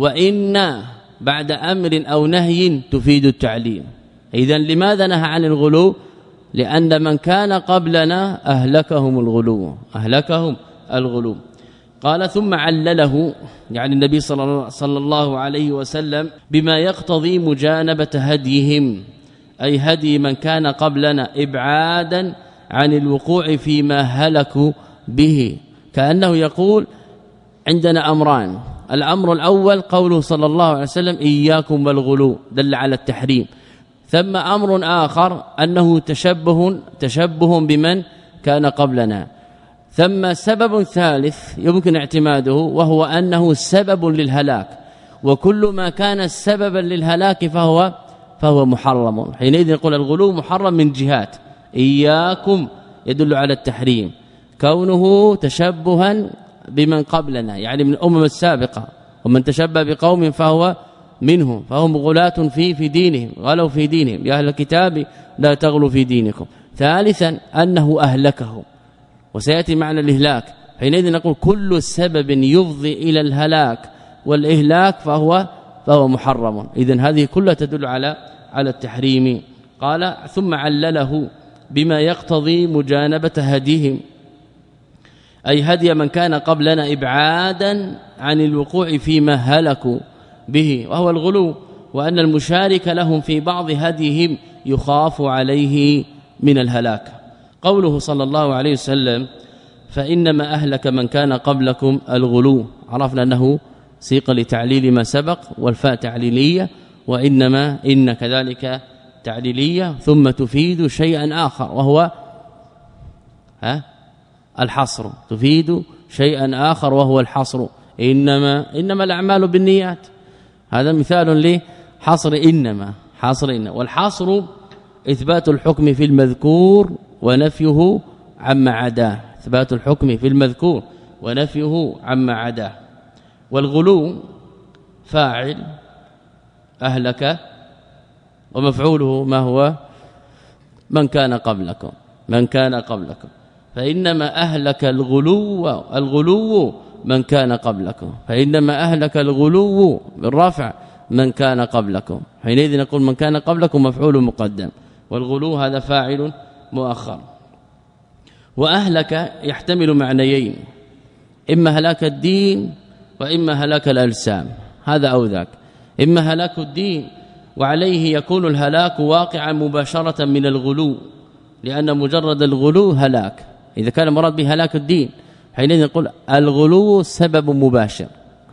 S1: وإن بعد أمر أو نهي تفيد التعليل. إذن لماذا نهى عن الغلو؟ لأن من كان قبلنا أهلكهم الغلو، أهلكهم الغلو. قال ثم علله يعني النبي صلى الله عليه وسلم بما يقتضي مجانبة هديهم، أي هدي من كان قبلنا، إبعادا عن الوقوع فيما هلكوا به. كأنه يقول عندنا أمران، الأمر الأول قوله صلى الله عليه وسلم إياكم والغلو دل على التحريم، ثم أمر آخر أنه تشبه تشبه بمن كان قبلنا، ثم سبب ثالث يمكن اعتماده وهو أنه سبب للهلاك، وكل ما كان سببا للهلاك فهو فهو محرم. حينئذ نقول الغلو محرم من جهات، إياكم يدل على التحريم، كونه تشبها بمن قبلنا يعني من الأمم السابقة، ومن تشبه بقوم فهو منهم، فهم غلاة في في دينهم، غلوا في دينهم، يا أهل الكتاب لا تغلوا في دينكم. ثالثا أنه أهلكهم، وسيأتي معنى الإهلاك، حينئذ نقول كل سبب يفضي إلى الهلاك والإهلاك فهو فهو محرم. إذن هذه كلها تدل على على التحريم. قال ثم علله بما يقتضي مجانبة هديهم، أي هدي من كان قبلنا إبعادا عن الوقوع فيما هلكوا به وهو الغلو، وأن المشارك لهم في بعض هديهم يخاف عليه من الهلاك. قوله صلى الله عليه وسلم فإنما أهلك من كان قبلكم الغلو، عرفنا أنه سيق لتعليل ما سبق، والفاء تعليلية، وإنما إن كذلك تعليلية، ثم تفيد شيئا آخر وهو ها الحصر، تفيد شيئا آخر وهو الحصر. إنما إنما الأعمال بالنيات، هذا مثال لحصر إنما، حصر إنما. والحصر إثبات الحكم في المذكور ونفيه عما عداه، إثبات الحكم في المذكور ونفيه عما عداه. والغلو فاعل أهلك، ومفعوله ما هو من كان قبلكم، من كان قبلكم. فإنما أهلك الغلو، الغلو من كان قبلكم، فإنما أهلك الغلو بالرفع من كان قبلكم. حينئذ نقول من كان قبلكم مفعول مقدم، والغلو هذا فاعل مؤخر. وأهلك يحتمل معنيين، إما هلاك الدين وإما هلاك الأجسام، هذا أو ذاك. إما هلاك الدين وعليه يكون الهلاك واقعا مباشرة من الغلو، لأن مجرد الغلو هلاك، إذا كان مراد به هلاك الدين حينئذ نقول الغلو سبب مباشر.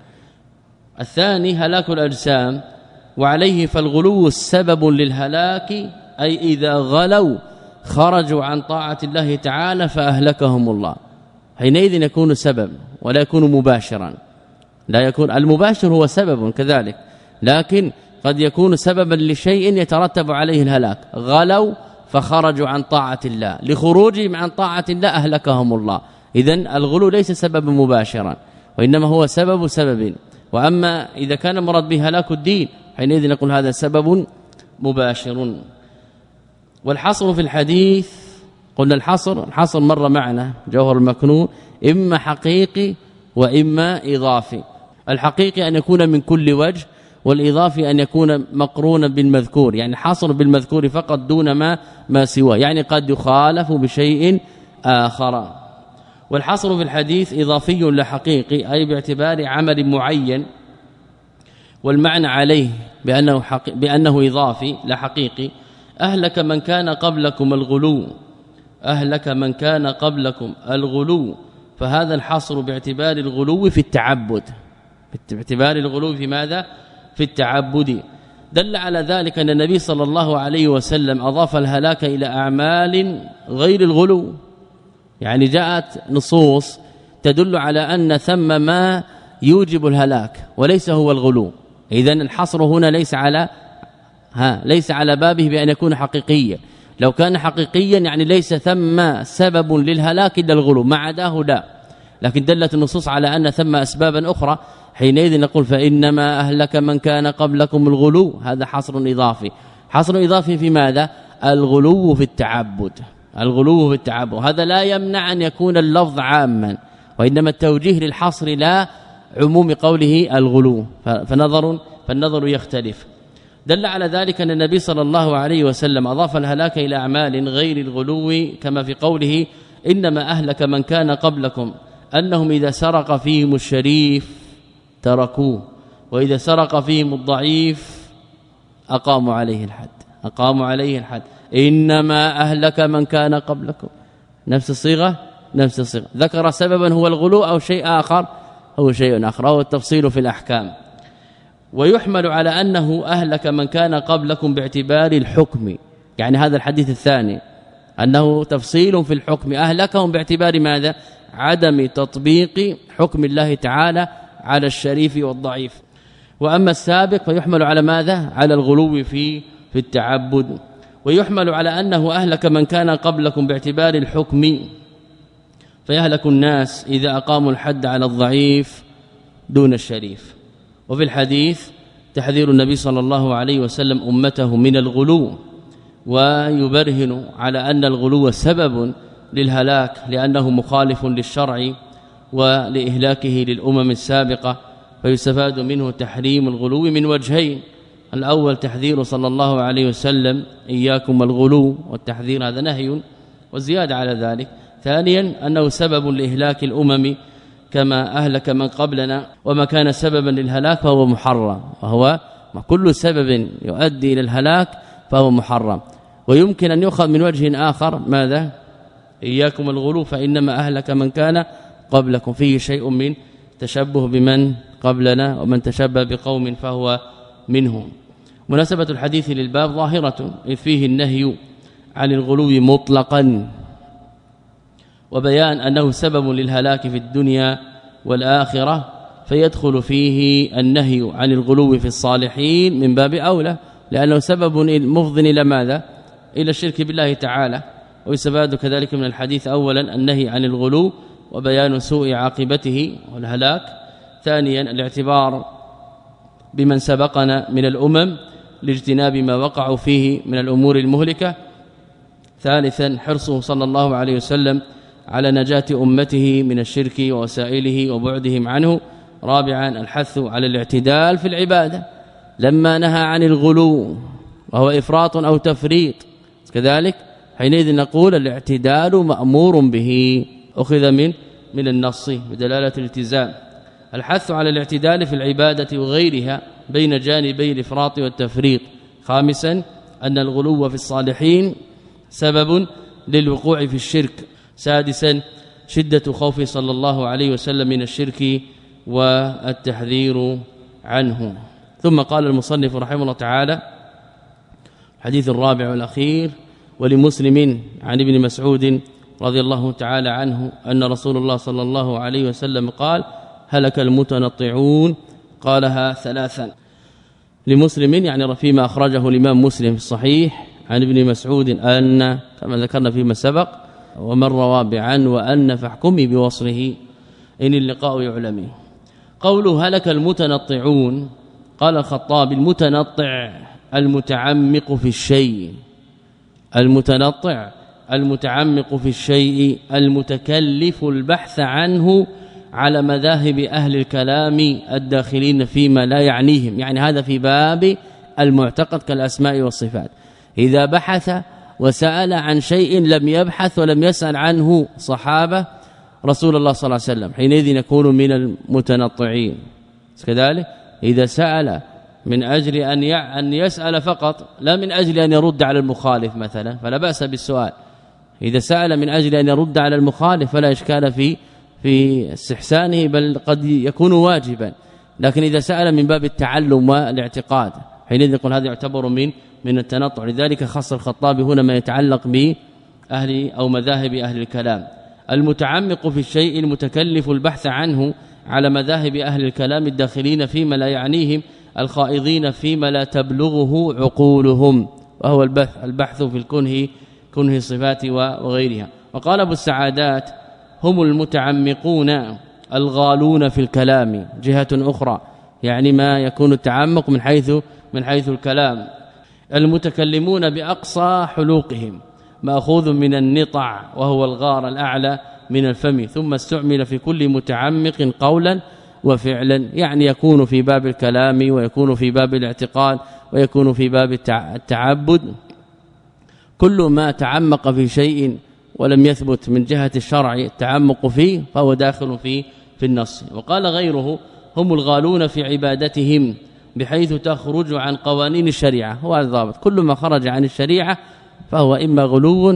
S1: الثاني هلاك الأجسام، وعليه فالغلو سبب للهلاك، أي إذا غلوا خرجوا عن طاعة الله تعالى فأهلكهم الله، حينئذ يكون سبب ولا يكون مباشرا. لا يكون المباشر هو سبب كذلك، لكن قد يكون سببا لشيء يترتب عليه الهلاك. غلوا فخرجوا عن طاعة الله، لخروجهم عن طاعة الله أهلكهم الله. إذن الغلو ليس سببا مباشرا، وإنما هو سبب سبب. وأما إذا كان مراد به هلاك الدين حينئذ نقول هذا سبب مباشر. والحصر في الحديث قلنا الحصر الحصر مر معنا جوهر المكنون، إما حقيقي وإما إضافي. الحقيقي أن يكون من كل وجه، والإضافي أن يكون مقرونا بالمذكور، يعني حصر بالمذكور فقط دون ما ما سواه، يعني قد يخالف بشيء آخر. والحصر في الحديث إضافي لحقيقي، أي باعتبار عمل معين، والمعنى عليه بأنه, بأنه إضافي لحقيقي. أهلك من كان قبلكم الغلو، أهلك من كان قبلكم الغلو، فهذا الحصر باعتبار الغلو في التعبد، باعتبار الغلو في ماذا؟ في التعبد. دل على ذلك أن النبي صلى الله عليه وسلم أضاف الهلاك إلى أعمال غير الغلو، يعني جاءت نصوص تدل على أن ثم ما يوجب الهلاك وليس هو الغلو. إذن الحصر هنا ليس على ها ليس على بابه بأن يكون حقيقيا، لو كان حقيقيا يعني ليس ثم سبب للهلاك إلا الغلو، ما عداه لا، لكن دلت النصوص على أن ثم أسبابا أخرى، حينئذ نقول فإنما أهلك من كان قبلكم الغلو. هذا حصر إضافي. حصر إضافي في ماذا؟ الغلو في التعبد، الغلو في التعبد. هذا لا يمنع أن يكون اللفظ عاما، وإنما التوجيه للحصر لا عموم قوله الغلو، فنظر فالنظر يختلف. دل على ذلك أن النبي صلى الله عليه وسلم أضاف الهلاك إلى أعمال غير الغلو، كما في قوله إنما أهلك من كان قبلكم أنهم إذا سرق فيهم الشريف تركوه، وإذا سرق فيهم الضعيف أقاموا عليه الحد، أقاموا عليه الحد. إنما أهلك من كان قبلكم، نفس الصيغه نفس الصيغه ذكر سببا هو الغلو أو شيء آخر هو شيء آخر أو التفصيل في الأحكام. ويحمل على أنه أهلك من كان قبلكم باعتبار الحكم، يعني هذا الحديث الثاني أنه تفصيل في الحكم أهلكهم باعتبار ماذا؟ عدم تطبيق حكم الله تعالى على الشريف والضعيف. وأما السابق فيحمل على ماذا؟ على الغلو في في التعبد. ويحمل على أنه أهلك من كان قبلكم باعتبار الحكم، فيهلك الناس إذا أقاموا الحد على الضعيف دون الشريف. وفي الحديث تحذير النبي صلى الله عليه وسلم أمته من الغلو، ويبرهن على أن الغلو سبب للهلاك لأنه مخالف للشرع ولإهلاكه للأمم السابقة. فيستفاد منه تحريم الغلو من وجهين: الأول تحذير صلى الله عليه وسلم إياكم الغلو، والتحذير هذا نهي وزيادة على ذلك. ثانيا أنه سبب لإهلاك الأمم كما أهلك من قبلنا، وما كان سببا للهلاك فهو محرم، وهو كل سبب يؤدي إلى الهلاك فهو محرم. ويمكن أن يؤخذ من وجه آخر ماذا؟ إياكم الغلو فإنما أهلك من كان قبلكم، فيه شيء من تشبه بمن قبلنا، ومن تشبه بقوم فهو منهم. مناسبة الحديث للباب ظاهرة، إذ فيه النهي عن الغلو مطلقا، وبيان أنه سبب للهلاك في الدنيا والآخرة، فيدخل فيه النهي عن الغلو في الصالحين من باب أولى، لأنه سبب مفض إلى ماذا؟ إلى الشرك بالله تعالى. ويستفاد كذلك من الحديث أولا النهي عن الغلو وبيان سوء عاقبته والهلاك. ثانيا الاعتبار بمن سبقنا من الأمم لاجتناب ما وقعوا فيه من الأمور المهلكة. ثالثا حرصه صلى الله عليه وسلم على نجاة أمته من الشرك ووسائله وبعدهم عنه. رابعا الحث على الاعتدال في العبادة لما نهى عن الغلو وهو إفراط أو تفريط، كذلك حينئذ نقول الاعتدال مأمور به، أخذ من من النص بدلالة الالتزام. الحث على الاعتدال في العبادة وغيرها بين جانبي الإفراط والتفريط. خامسا أن الغلو في الصالحين سبب للوقوع في الشرك. سادسا شدة خوف صلى الله عليه وسلم من الشرك والتحذير عنه. ثم قال المصنف رحمه الله تعالى: الحديث الرابع والأخير: ولمسلم عن ابن مسعود رضي الله تعالى عنه أن رسول الله صلى الله عليه وسلم قال: هلك المتنطعون. قالها ثلاثا. لمسلم يعني فيما أخرجه الإمام مسلم في الصحيح عن ابن مسعود أن، كما ذكرنا فيما سبق، ومن روى بعن وأن فاحكمي بوصله إن اللقاء يعلمي. قوله هلك المتنطعون، قال الخطاب: المتنطع المتعمق في الشيء، المتنطع المتعمق في الشيء المتكلف البحث عنه على مذاهب أهل الكلام الداخلين فيما لا يعنيهم، يعني هذا في باب المعتقد كالأسماء والصفات. إذا بحث وسأل عن شيء لم يبحث ولم يسأل عنه صحابة رسول الله صلى الله عليه وسلم، حينئذ يكون من المتنطعين. كذلك إذا سأل من أجل أن أن يسأل فقط، لا من أجل أن يرد على المخالف مثلا، فلا بأس بالسؤال. إذا سأل من أجل أن يرد على المخالف فلا إشكال في في استحسانه، بل قد يكون واجبا. لكن إذا سأل من باب التعلم والاعتقاد حينئذ يقول هذا يعتبر من من التنطع. لذلك خص الخطابي هنا ما يتعلق بأهل أو مذاهب أهل الكلام. المتعمق في الشيء المتكلف البحث عنه على مذاهب أهل الكلام الداخلين فيما لا يعنيهم الخائضين فيما لا تبلغه عقولهم، وهو البحث البحث في الكنه كنه الصفات وغيرها. وقال ابو السعادات: هم المتعمقون الغالون في الكلام جهة أخرى، يعني ما يكون التعمق من حيث من حيث الكلام. المتكلمون بأقصى حلوقهم، مأخوذ من النطع وهو الغار الأعلى من الفم، ثم استعمل في كل متعمق قولا وفعلا، يعني يكون في باب الكلام ويكون في باب الاعتقاد ويكون في باب التعبد. كل ما تعمق في شيء ولم يثبت من جهة الشرع التعمق فيه فهو داخل في في النص. وقال غيره: هم الغالون في عبادتهم بحيث تخرج عن قوانين الشريعة. هو الضابط، كل ما خرج عن الشريعة فهو إما غلو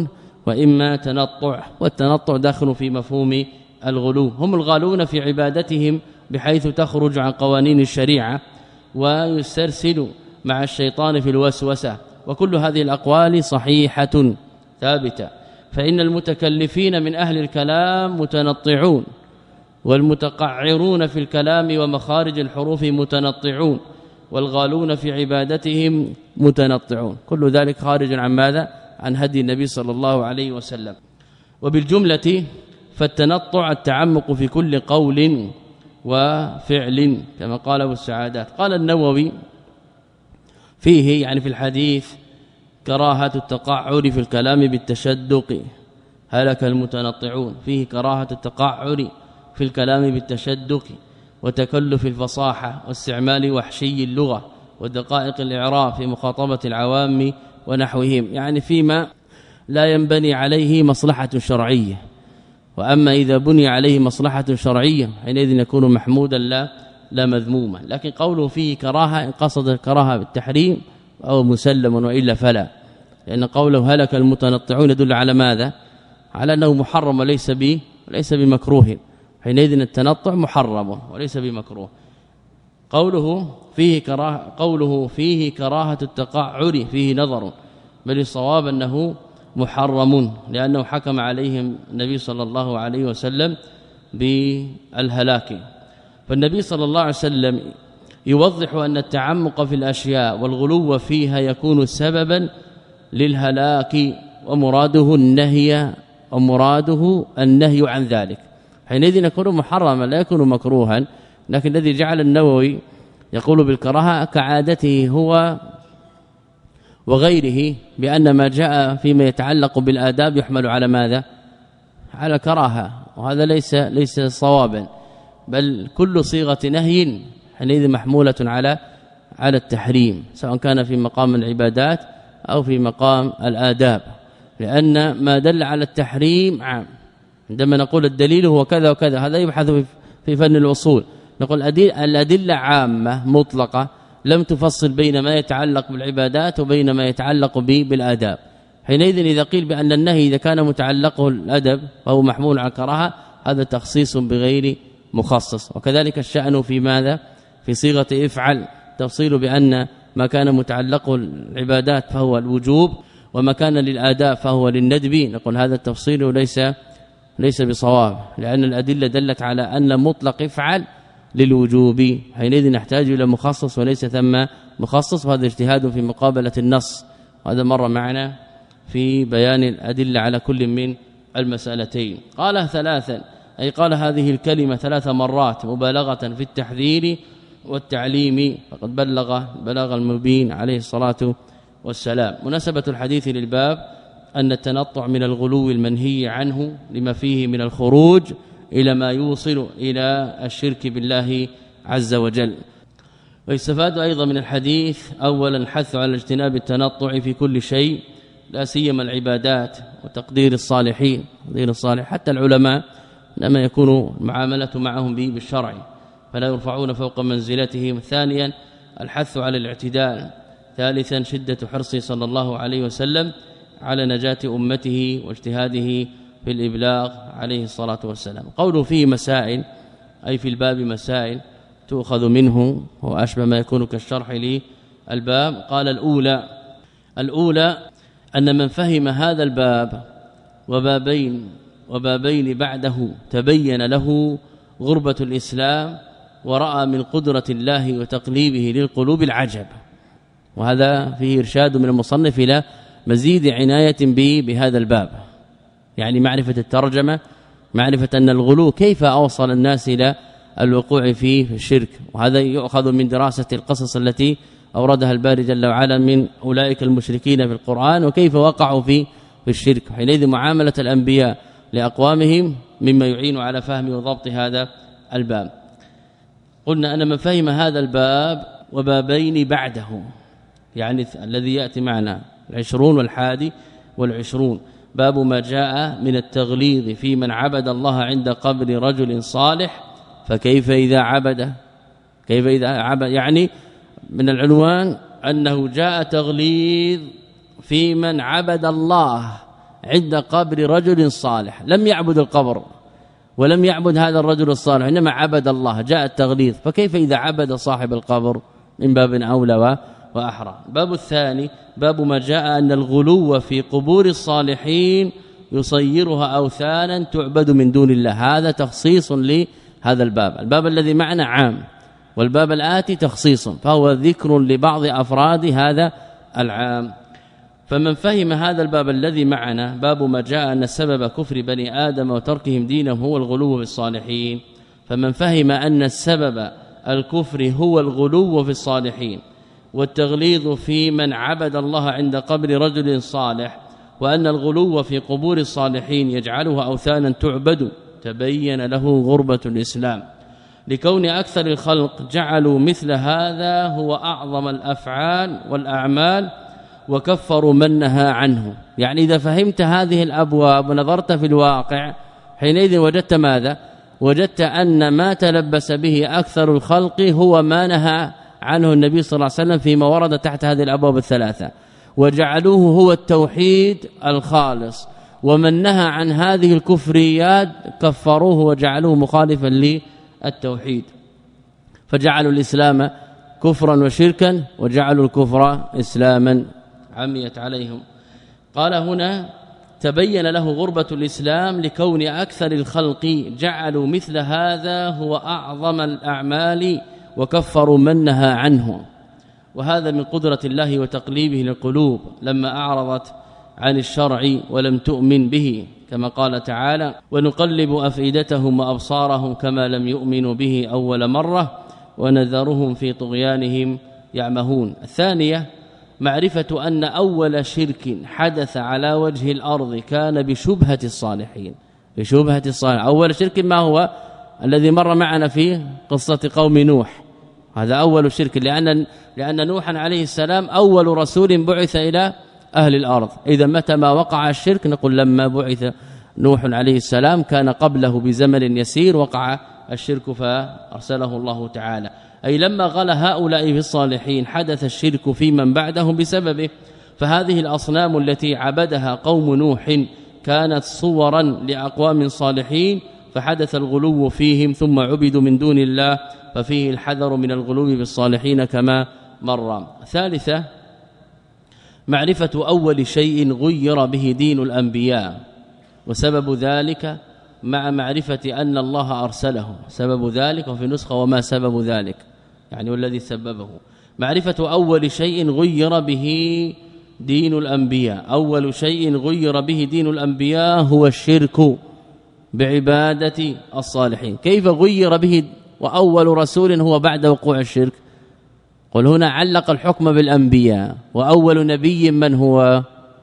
S1: وإما تنطع، والتنطع داخل في مفهوم الغلو. هم الغالون في عبادتهم بحيث تخرج عن قوانين الشريعة ويسترسل مع الشيطان في الوسوسة. وكل هذه الأقوال صحيحة ثابتة، فإن المتكلفين من أهل الكلام متنطعون، والمتقعرون في الكلام ومخارج الحروف متنطعون، والغالون في عبادتهم متنطعون. كل ذلك خارج عن ماذا؟ عن هدي النبي صلى الله عليه وسلم. وبالجملة فالتنطع التعمق في كل قول وفعل كما قال ابو السعادات. قال النووي فيه يعني في الحديث كراهة التقعر في الكلام بالتشدق، هلك المتنطعون. فيه كراهة التقعر في الكلام بالتشدق وتكلف الفصاحة واستعمال وحشي اللغة ودقائق الإعراب في مخاطبة العوام ونحوهم، يعني فيما لا ينبني عليه مصلحة شرعية. وأما إذا بني عليه مصلحة شرعية حينئذ يكون محمودا لا لا مذموما. لكن قوله فيه كراهة إن قصد الكراهة بالتحريم أو مسلم وإلا فلا، لأن قوله هلك المتنطعون يدل على ماذا؟ على أنه محرم وليس به وليس بمكروه، حينئذ التنطع محرم وليس بمكروه. قوله فيه كراهه قوله فيه كراهه التقعر فيه نظر، بل الصواب أنه محرم، لأنه حكم عليهم النبي صلى الله عليه وسلم بالهلاك. فالنبي صلى الله عليه وسلم يوضح أن التعمق في الأشياء والغلو فيها يكون سببا للهلاك، ومراده النهي ومراده النهي عن ذلك، حينئذ يكون محرما لا يكون مكروها. لكن الذي جعل النووي يقول بالكراهه كعادته هو وغيره بأن ما جاء فيما يتعلق بالآداب يحمل على ماذا؟ على كراهه، وهذا ليس ليس صوابا، بل كل صيغه نهي حينئذ محمولة على على التحريم، سواء كان في مقام العبادات أو في مقام الآداب، لأن ما دل على التحريم عام. عندما نقول الدليل هو كذا وكذا، هذا يبحث في فن الأصول، نقول الأدلة عامة مطلقة لم تفصل بين ما يتعلق بالعبادات وبين ما يتعلق بالآداب. حينئذ إذا قيل بأن النهي إذا كان متعلقه الأدب فهو محمول على الكراهه، هذا تخصيص بغير مخصص. وكذلك الشأن في ماذا؟ في صيغة افعل، تفصيل بأن ما كان متعلقه العبادات فهو الوجوب، وما كان للآداب فهو للندب. نقول هذا التفصيل ليس ليس بصواب، لأن الأدلة دلت على أن مطلق افعل للوجوب، حينئذ نحتاج إلى مخصص وليس ثم مخصص، وهذا اجتهاد في مقابلة النص. هذا مر معنا في بيان الأدلة على كل من المسألتين. قال ثلاثا، أي قال هذه الكلمة ثلاث مرات مبالغة في التحذير والتعليم، فقد بلغ بلاغ المبين عليه الصلاة والسلام. مناسبة الحديث للباب أن التنطع من الغلو المنهي عنه لما فيه من الخروج إلى ما يوصل إلى الشرك بالله عز وجل. ويستفاد أيضا من الحديث أولا الحث على اجتناب التنطع في كل شيء، لا سيما العبادات وتقدير الصالحين، تقدير الصالح حتى العلماء لما يكون المعاملة معهم به بالشرع فلا يرفعون فوق منزلتهم. ثانيا الحث على الاعتدال. ثالثا شدة حرصه صلى الله عليه وسلم على نجاة أمته واجتهاده في الإبلاغ عليه الصلاة والسلام. قوله فيه مسائل أي في الباب مسائل تؤخذ منه وأشبه ما يكون كالشرح للباب. قال الأولى الأولى أن من فهم هذا الباب وبابين وبابين بعده تبين له غربة الإسلام، ورأى من قدرة الله وتقليبه للقلوب العجب. وهذا فيه إرشاد من المصنف إلى مزيد عناية به بهذا الباب، يعني معرفة الترجمة، معرفة أن الغلو كيف أوصل الناس إلى الوقوع فيه في الشرك. وهذا يؤخذ من دراسة القصص التي أوردها الباري جل وعلا من أولئك المشركين في القرآن وكيف وقعوا في في الشرك. حينئذ معاملة الأنبياء لأقوامهم مما يعين على فهم وضبط هذا الباب. قلنا أن من فهم هذا الباب وبابين بعده، يعني الذي يأتي معنا العشرون والحادي والعشرون، باب ما جاء من التغليظ في من عبد الله عند قبر رجل صالح، فكيف إذا عبد كيف إذا عبد يعني من العنوان أنه جاء تغليظ في من عبد الله عند قبر رجل صالح لم يعبد القبر ولم يعبد هذا الرجل الصالح انما عبد الله جاء التغليظ فكيف إذا عبد صاحب القبر من باب اولى واحرى. الباب الثاني باب ما جاء أن الغلو في قبور الصالحين يصيرها اوثانا تعبد من دون الله. هذا تخصيص لهذا الباب. الباب الذي معنا عام والباب الآتي تخصيص فهو ذكر لبعض افراد هذا العام. فمن فهم هذا الباب الذي معنا باب ما جاء أن سبب كفر بني آدم وتركهم دينهم هو الغلو في الصالحين. فمن فهم أن السبب الكفر هو الغلو في الصالحين والتغليظ في من عبد الله عند قبر رجل صالح وأن الغلو في قبور الصالحين يجعلها أوثانا تعبد تبين له غربة الإسلام لكون أكثر الخلق جعلوا مثل هذا هو أعظم الأفعال والأعمال وكفروا من نهى عنه. يعني إذا فهمت هذه الأبواب ونظرت في الواقع حينئذ وجدت ماذا؟ وجدت أن ما تلبس به أكثر الخلق هو ما نهى عنه النبي صلى الله عليه وسلم فيما ورد تحت هذه الأبواب الثلاثة وجعلوه هو التوحيد الخالص ومن نهى عن هذه الكفريات كفروه وجعلوه مخالفا للتوحيد فجعلوا الإسلام كفرا وشركا وجعلوا الكفر إسلاما عميت عليهم. قال هنا تبين له غربة الإسلام لكون أكثر الخلق جعلوا مثل هذا هو أعظم الأعمال وكفروا من نهى عنه. وهذا من قدرة الله وتقليبه للقلوب لما أعرضت عن الشرع ولم تؤمن به كما قال تعالى ونقلب أفئدتهم وأبصارهم كما لم يؤمنوا به أول مرة ونذرهم في طغيانهم يعمهون. الثانية معرفة أن أول شرك حدث على وجه الأرض كان بشبهة الصالحين بشبهة الصالحين. أول شرك ما هو الذي مر معنا في قصة قوم نوح هذا أول شرك لأن لأن نوحا عليه السلام أول رسول بعث إلى أهل الأرض. إذا متى ما وقع الشرك نقول لما بعث نوح عليه السلام كان قبله بزمن يسير وقع الشرك فأرسله الله تعالى أي لما غل هؤلاء في الصالحين حدث الشرك في من بعدهم بسببه. فهذه الأصنام التي عبدها قوم نوح كانت صورا لأقوام صالحين فحدث الغلو فيهم ثم عبدوا من دون الله ففيه الحذر من الغلو بالصالحين كما مر. ثالثة معرفة أول شيء غير به دين الأنبياء وسبب ذلك مع معرفة أن الله أرسله سبب ذلك وفي نسخة وما سبب ذلك يعني والذي سببه. معرفة أول شيء غير به دين الأنبياء. أول شيء غير به دين الأنبياء هو الشرك بعبادة الصالحين. كيف غير به وأول رسول هو بعد وقوع الشرك؟ قل هنا علق الحكم بالأنبياء وأول نبي من هو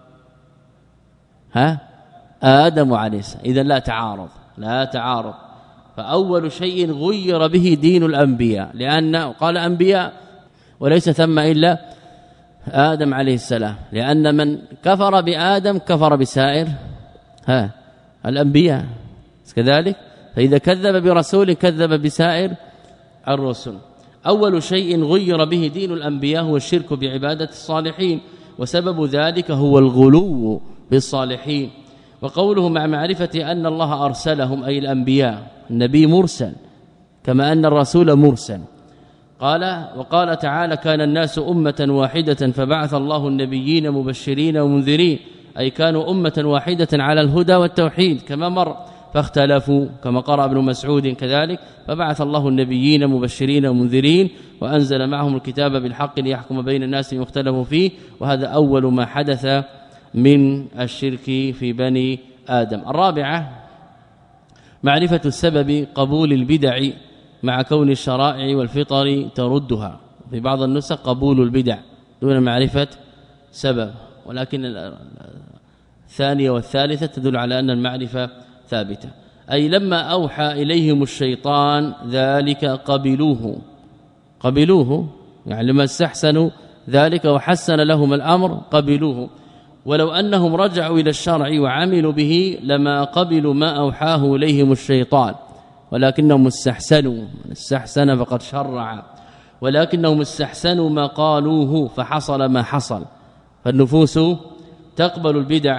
S1: ها آدم عليه السلام. إذا لا تعارض لا تعارض. فأول شيء غير به دين الأنبياء لأن قال أنبياء وليس ثم إلا آدم عليه السلام لأن من كفر بآدم كفر بسائر ها الأنبياء كذلك. فإذا كذب برسول كذب بسائر الرسل. أول شيء غير به دين الأنبياء هو الشرك بعبادة الصالحين وسبب ذلك هو الغلو بالصالحين. وقوله مع معرفة أن الله أرسلهم أي الأنبياء النبي مرسل كما أن الرسول مرسل. قال وقال تعالى كان الناس أمة واحدة فبعث الله النبيين مبشرين ومنذرين أي كانوا أمة واحدة على الهدى والتوحيد كما مر فاختلفوا كما قرأ ابن مسعود كذلك فبعث الله النبيين مبشرين ومنذرين وأنزل معهم الكتاب بالحق ليحكم بين الناس فيما اختلفوا فيه. وهذا أول ما حدث من الشرك في بني آدم. الرابعة معرفة السبب قبول البدع مع كون الشرائع والفطر تردها. في بعض النسخ قبول البدع دون معرفة سبب ولكن الثانية والثالثة تدل على أن المعرفة ثابتة. أي لما أوحى إليهم الشيطان ذلك قبلوه قبلوه يعني لما استحسنوا ذلك وحسن لهم الأمر قبلوه. ولو أنهم رجعوا إلى الشرع وعملوا به لما قبلوا ما أوحاه إليهم الشيطان ولكنهم استحسنوا استحسن فقد شرع ولكنهم استحسنوا ما قالوه فحصل ما حصل. فالنفوس تقبل البدع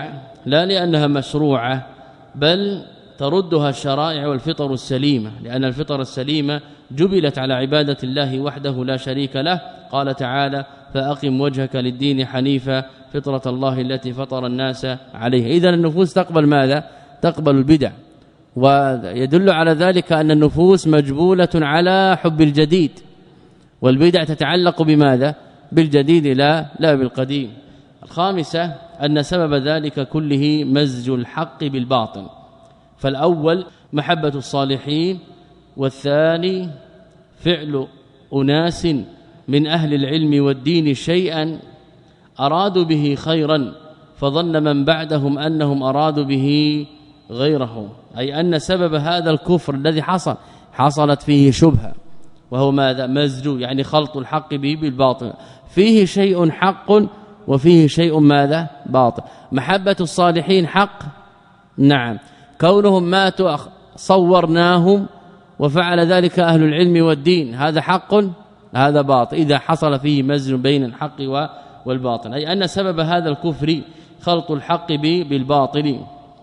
S1: لا لأنها مشروعة بل تردها الشرائع والفطر السليمة، لأن الفطر السليمة جبلت على عبادة الله وحده لا شريك له. قال تعالى: فأقم وجهك للدين حنيفا فطرة الله التي فطر الناس عليها. إذن النفوس تقبل ماذا؟ تقبل البدع، ويدل على ذلك أن النفوس مجبولة على حب الجديد، والبدع تتعلق بماذا؟ بالجديد لا لا بالقديم. الخامسة أن سبب ذلك كله مزج الحق بالباطل، فالأول محبة الصالحين، والثاني فعل أناس من أهل العلم والدين شيئا أرادوا به خيرا فظن من بعدهم أنهم أرادوا به غيره، أي أن سبب هذا الكفر الذي حصل حصلت فيه شبهة، وهو ماذا؟ مزج، يعني خلط الحق به بالباطل، فيه شيء حق وفيه شيء ماذا؟ باطل. محبة الصالحين حق، نعم، كونهم ماتوا صورناهم وفعل ذلك أهل العلم والدين، هذا حق هذا باطل، إذا حصل فيه مزج بين الحق والباطل، أي أن سبب هذا الكفر خلط الحق بالباطل،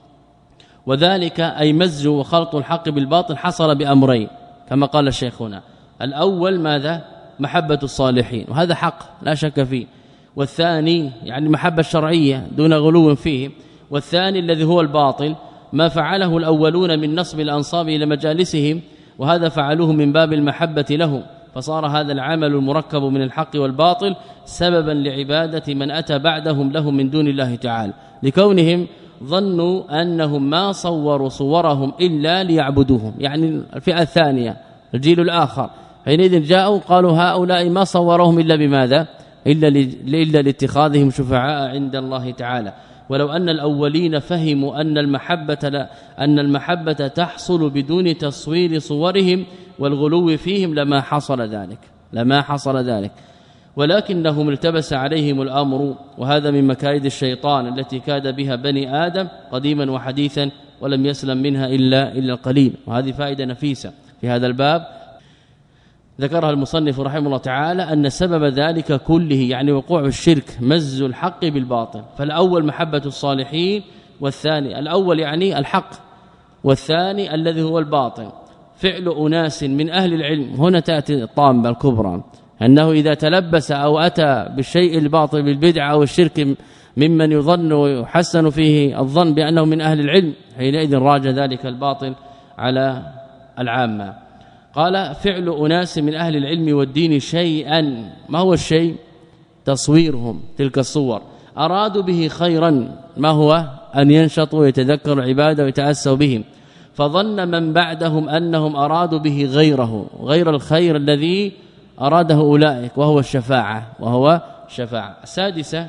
S1: وذلك أي مزج وخلط الحق بالباطل حصل بأمرين كما قال الشيخ هنا. الأول ماذا؟ محبة الصالحين، وهذا حق لا شك فيه، والثاني يعني محبة الشرعية دون غلو فيه، والثاني الذي هو الباطل ما فعله الأولون من نصب الأنصاب إلى مجالسهم، وهذا فعلوه من باب المحبة لهم، فصار هذا العمل المركب من الحق والباطل سببا لعبادة من أتى بعدهم لهم من دون الله تعالى، لكونهم ظنوا أنهم ما صوروا صورهم إلا ليعبدوهم، يعني الفئة الثانية الجيل الآخر حينئذ جاءوا قالوا هؤلاء ما صورهم إلا بماذا؟ إلا إلا لاتخاذهم شفعاء عند الله تعالى. ولو أن الأولين فهموا أن المحبة لا أن المحبة تحصل بدون تصوير صورهم والغلو فيهم لما حصل ذلك لما حصل ذلك ولكنهم التبس عليهم الأمر، وهذا من مكائد الشيطان التي كاد بها بني آدم قديما وحديثا ولم يسلم منها إلا إلا القليل. وهذه فائدة نفيسة في هذا الباب ذكرها المصنف رحمه الله تعالى، أن سبب ذلك كله يعني وقوع الشرك مز الحق بالباطل. فالأول محبة الصالحين، والثاني الأول يعني الحق، والثاني الذي هو الباطل فعل أناس من أهل العلم. هنا تأتي الطامة الكبرى أنه إذا تلبس أو أتى بالشيء الباطل بالبدعة أو الشرك ممن يظن ويحسن فيه الظن بأنه من أهل العلم، حينئذ راجع ذلك الباطل على العامة. قال فعل أناس من أهل العلم والدين شيئا، ما هو الشيء؟ تصويرهم تلك الصور، أرادوا به خيرا، ما هو؟ أن ينشطوا ويتذكروا العبادة ويتأسوا بهم، فظن من بعدهم أنهم أرادوا به غيره، غير الخير الذي أراده أولئك، وهو الشفاعة وهو الشفاعة. السادسة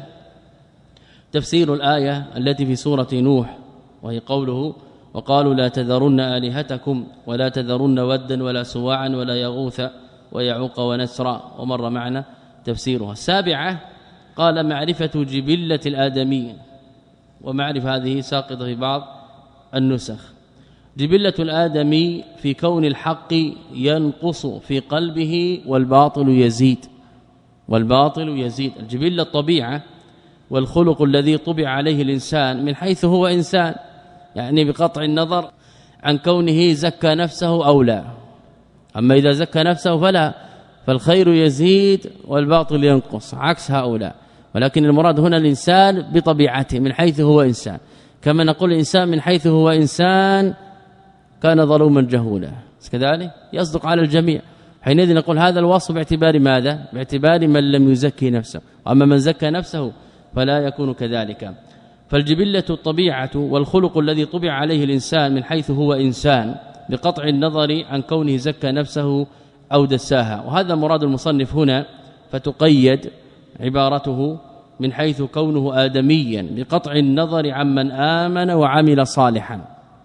S1: تفسير الآية التي في سورة نوح، وهي قوله وقالوا لا تذرن آلهتكم ولا تذرن ودا ولا سواعا ولا يغوث ويعوق ونسرا، ومر معنا تفسيرها. السابعة قال معرفة جبلة الآدميين، ومعرفة هذه ساقطة في بعض النسخ. جبلة الآدمي في كون الحق ينقص في قلبه والباطل يزيد، والباطل يزيد. الجبلة الطبيعة والخلق الذي طبع عليه الإنسان من حيث هو إنسان، يعني بقطع النظر عن كونه زكى نفسه أو لا. أما إذا زكى نفسه فلا، فالخير يزيد والباطل ينقص عكس هؤلاء. ولكن المراد هنا الإنسان بطبيعته من حيث هو إنسان، كما نقول الإنسان من حيث هو إنسان كان ظلوما جهولا، كذلك يصدق على الجميع. حينئذ نقول هذا الوصف باعتبار ماذا؟ باعتبار من لم يزكي نفسه، أما من زكى نفسه فلا يكون كذلك. فالجبلة الطبيعة والخلق الذي طبع عليه الإنسان من حيث هو إنسان بقطع النظر عن كونه زكى نفسه أو دساها، وهذا مراد المصنف هنا، فتقيد عبارته من حيث كونه آدميا بقطع النظر عمن آمن وعمل صالحا.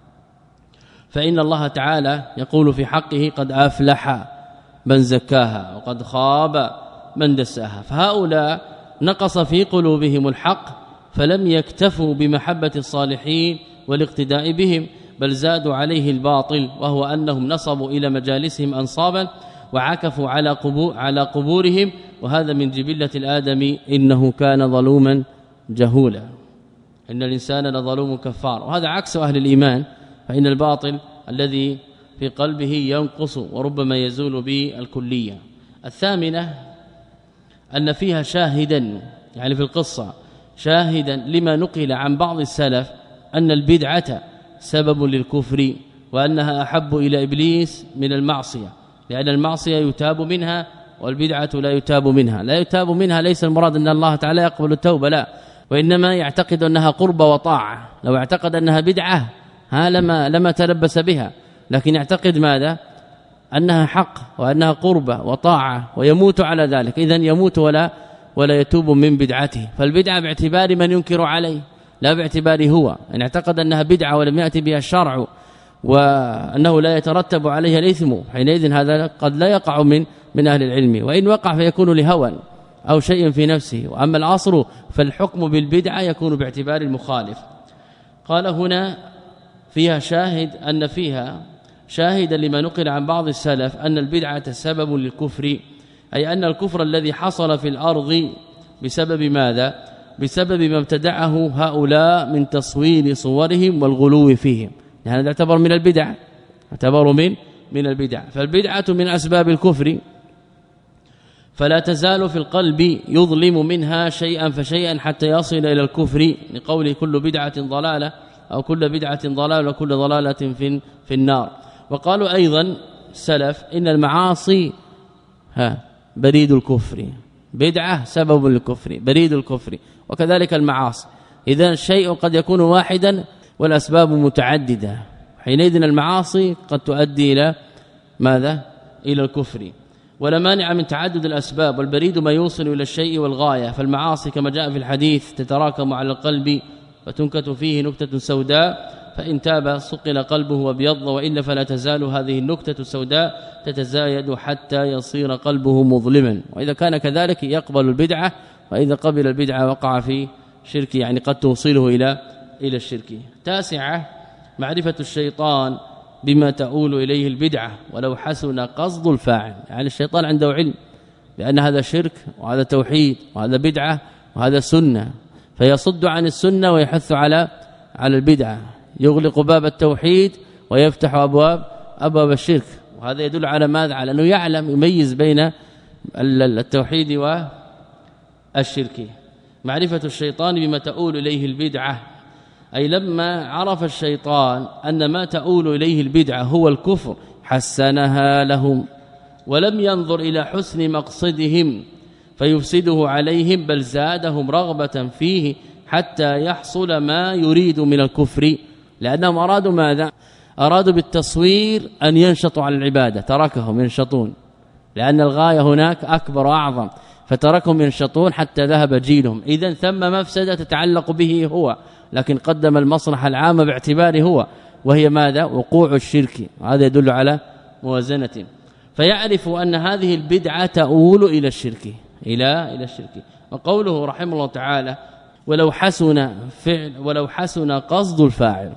S1: فإن الله تعالى يقول في حقه قد أفلح من زكاها وقد خاب من دساها. فهؤلاء نقص في قلوبهم الحق فلم يكتفوا بمحبة الصالحين والاقتداء بهم، بل زادوا عليه الباطل، وهو أنهم نصبوا إلى مجالسهم أنصابا وعكفوا على قبور على قبورهم، وهذا من جبلة الآدم إنه كان ظلوما جهولا. إن الإنسان لظلوم كفار، وهذا عكس أهل الإيمان، فإن الباطل الذي في قلبه ينقص وربما يزول بالكلية. الثامنة أن فيها شاهدا، يعني في القصة شاهدا لما نقل عن بعض السلف أن البدعة سبب للكفر، وأنها أحب إلى إبليس من المعصية، لأن المعصية يتاب منها والبدعة لا يتاب منها. لا يتاب منها ليس المراد أن الله تعالى يقبل التوبة، لا، وإنما يعتقد أنها قربة وطاعة. لو اعتقد أنها بدعة ها لما لما تلبس بها، لكن يعتقد ماذا؟ أنها حق وأنها قربة وطاعة ويموت على ذلك، إذن يموت ولا ولا يتوب من بدعته. فالبدعة باعتبار من ينكر عليه، لا باعتباره هو. إن اعتقد أنها بدعة ولم يأتي بها الشرع وأنه لا يترتب عليها الإثم، حينئذ هذا قد لا يقع من من أهل العلم، وإن وقع فيكون لهوى أو شيء في نفسه. وأما الأصل فالحكم بالبدعة يكون باعتبار المخالف. قال هنا فيها شاهد، أن فيها شاهدا لما نقل عن بعض السلف أن البدعة سبب للكفر، أي أن الكفر الذي حصل في الأرض بسبب ماذا؟ بسبب ما ابتدعه هؤلاء من تصوير صورهم والغلو فيهم، يعني هذا يعتبر من البدع، يعتبر من من البدع. فالبدعة من أسباب الكفر، فلا تزال في القلب يظلم منها شيئا فشيئا حتى يصل إلى الكفر، لقول كل بدعة ضلالة أو كل بدعة ضلالة وكل ضلالة في في النار. وقالوا أيضا السلف إن المعاصي ها بريد الكفر، بدعة سبب للكفر، بريد الكفر، وكذلك المعاصي. إذا الشيء قد يكون واحدا والأسباب متعددة، حينئذ المعاصي قد تؤدي إلى ماذا؟ إلى الكفر. ولا مانع من تعدد الأسباب، والبريد ما يوصل إلى الشيء والغاية. فالمعاصي كما جاء في الحديث تتراكم على القلب فتنكت فيه نكتة سوداء، فإن تاب صقل قلبه وابيض، وإلا فلا تزال هذه النكتة السوداء تتزايد حتى يصير قلبه مظلما. وإذا كان كذلك يقبل البدعة، وإذا قبل البدعة وقع في شرك، يعني قد توصله إلى إلى الشرك. تاسعة معرفة الشيطان بما تؤول إليه البدعة ولو حسن قصد الفاعل، يعني الشيطان عنده علم بأن هذا شرك وهذا توحيد وهذا بدعة وهذا سنة، فيصد عن السنة ويحث على على البدعة، يغلق باب التوحيد ويفتح أبواب أبواب الشرك. وهذا يدل على ماذا؟ على أنه يعلم يميز بين التوحيد والشرك. معرفة الشيطان بما تؤول إليه البدعة، أي لما عرف الشيطان أن ما تؤول إليه البدعة هو الكفر حسنها لهم، ولم ينظر إلى حسن مقصدهم فيفسده عليهم، بل زادهم رغبة فيه حتى يحصل ما يريد من الكفر، لأنهم أرادوا ماذا؟ أرادوا بالتصوير أن ينشطوا على العبادة، تركهم ينشطون، لأن الغاية هناك أكبر وأعظم، فتركهم ينشطون حتى ذهب جيلهم. إذن ثم مفسدة تتعلق به هو، لكن قدم المصلحة العامة باعتباره هو، وهي ماذا؟ وقوع الشرك. هذا يدل على موازنة. فيعرف أن هذه البدعة تؤول إلى الشرك، إلى إلى الشرك. وقوله رحمه الله تعالى ولو حسن فعل ولو حسن قصد الفاعل،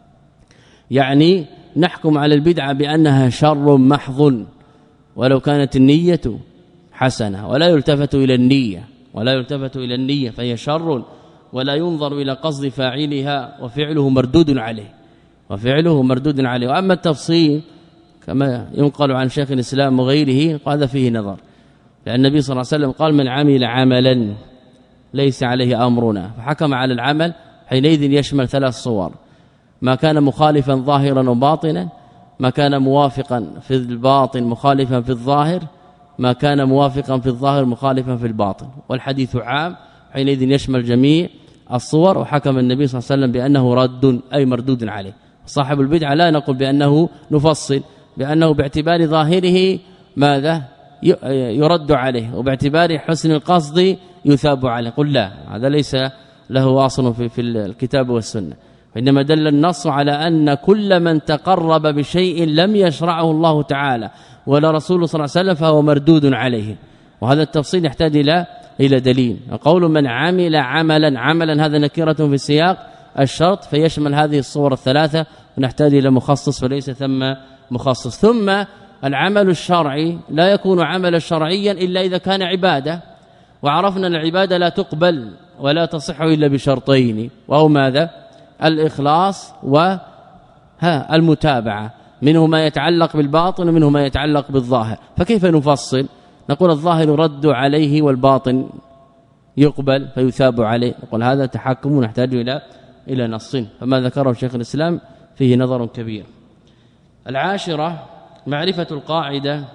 S1: يعني نحكم على البدعة بأنها شر محض ولو كانت النية حسنة، ولا يلتفت إلى النية ولا يلتفت إلى النية فهي شر، ولا ينظر إلى قصد فاعلها، وفعله مردود عليه وفعله مردود عليه. وأما التفصيل كما ينقل عن شيخ الإسلام وغيره هذا فيه نظر، لأن النبي صلى الله عليه وسلم قال من عمل عملا ليس عليه أمرنا، فحكم على العمل حينئذ يشمل ثلاث صور: ما كان مخالفا ظاهرا وباطنا، ما كان موافقا في الباطن مخالفا في الظاهر، ما كان موافقا في الظاهر مخالفا في الباطن. والحديث عام حينئذ يشمل جميع الصور. وحكم النبي صلى الله عليه وسلم بأنه رد أي مردود عليه. صاحب البدعة لا نقول بأنه نفصل، بأنه باعتبار ظاهره ماذا؟ يرد عليه، وباعتبار حسن القصد يثاب عليه. قل لا، هذا ليس له اصل في, في الكتاب والسنه، وانما دل النص على أن كل من تقرب بشيء لم يشرعه الله تعالى ولا رسوله صلى الله عليه وسلم فهو مردود عليه. وهذا التفصيل يحتاج الى الى دليل. قول من عمل عملا، عملا هذا نكره في سياق الشرط فيشمل هذه الصور الثلاثه، ونحتاج الى مخصص وليس ثم مخصص. ثم العمل الشرعي لا يكون عملا شرعيا إلا إذا كان عبادة، وعرفنا أن العبادة لا تقبل ولا تصح إلا بشرطين، وهو ماذا؟ الإخلاص و ها المتابعة، منه ما يتعلق بالباطن ومنه ما يتعلق بالظاهر. فكيف نفصل؟ نقول الظاهر رد عليه والباطن يقبل فيثاب عليه، نقول هذا تحكم نحتاج إلى إلى نص، فما ذكره شيخ الإسلام فيه نظر كبير. العاشرة معرفة القاعدة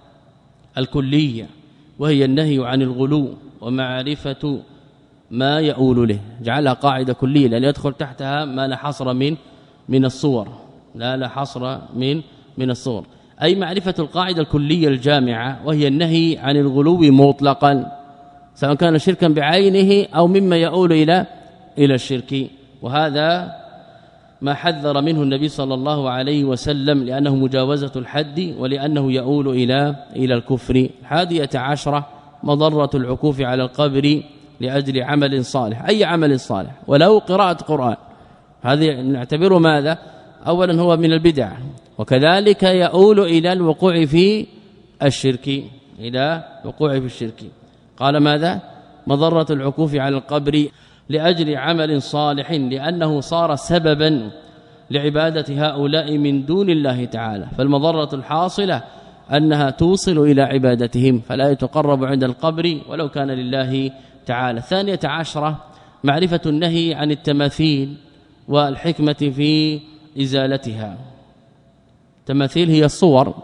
S1: الكلية، وهي النهي عن الغلو ومعرفة ما يؤول له، جعلها قاعدة كلية لأن يدخل تحتها ما لا حصر من من الصور، لا لا حصر من من الصور، أي معرفة القاعدة الكلية الجامعة، وهي النهي عن الغلو مطلقا سواء كان شركا بعينه أو مما يؤول إلى إلى الشرك. وهذا ما حذر منه النبي صلى الله عليه وسلم، لأنه مجاوزة الحد ولأنه يؤول إلى إلى الكفر. الحادية عشرة مضرة العكوف على القبر لأجل عمل صالح، أي عمل صالح ولو قراءة قرآن، هذه نعتبره ماذا؟ أولا هو من البدع، وكذلك يؤول إلى الوقوع في الشرك، إلى وقوع في الشرك. قال ماذا؟ مضرة العكوف على القبر لأجل عمل صالح، لأنه صار سببا لعبادة هؤلاء من دون الله تعالى، فالمضرة الحاصلة أنها توصل إلى عبادتهم، فلا يتقرب عند القبر ولو كان لله تعالى. ثانية عشرة معرفة النهي عن التماثيل والحكمة في إزالتها. تماثيل هي الصور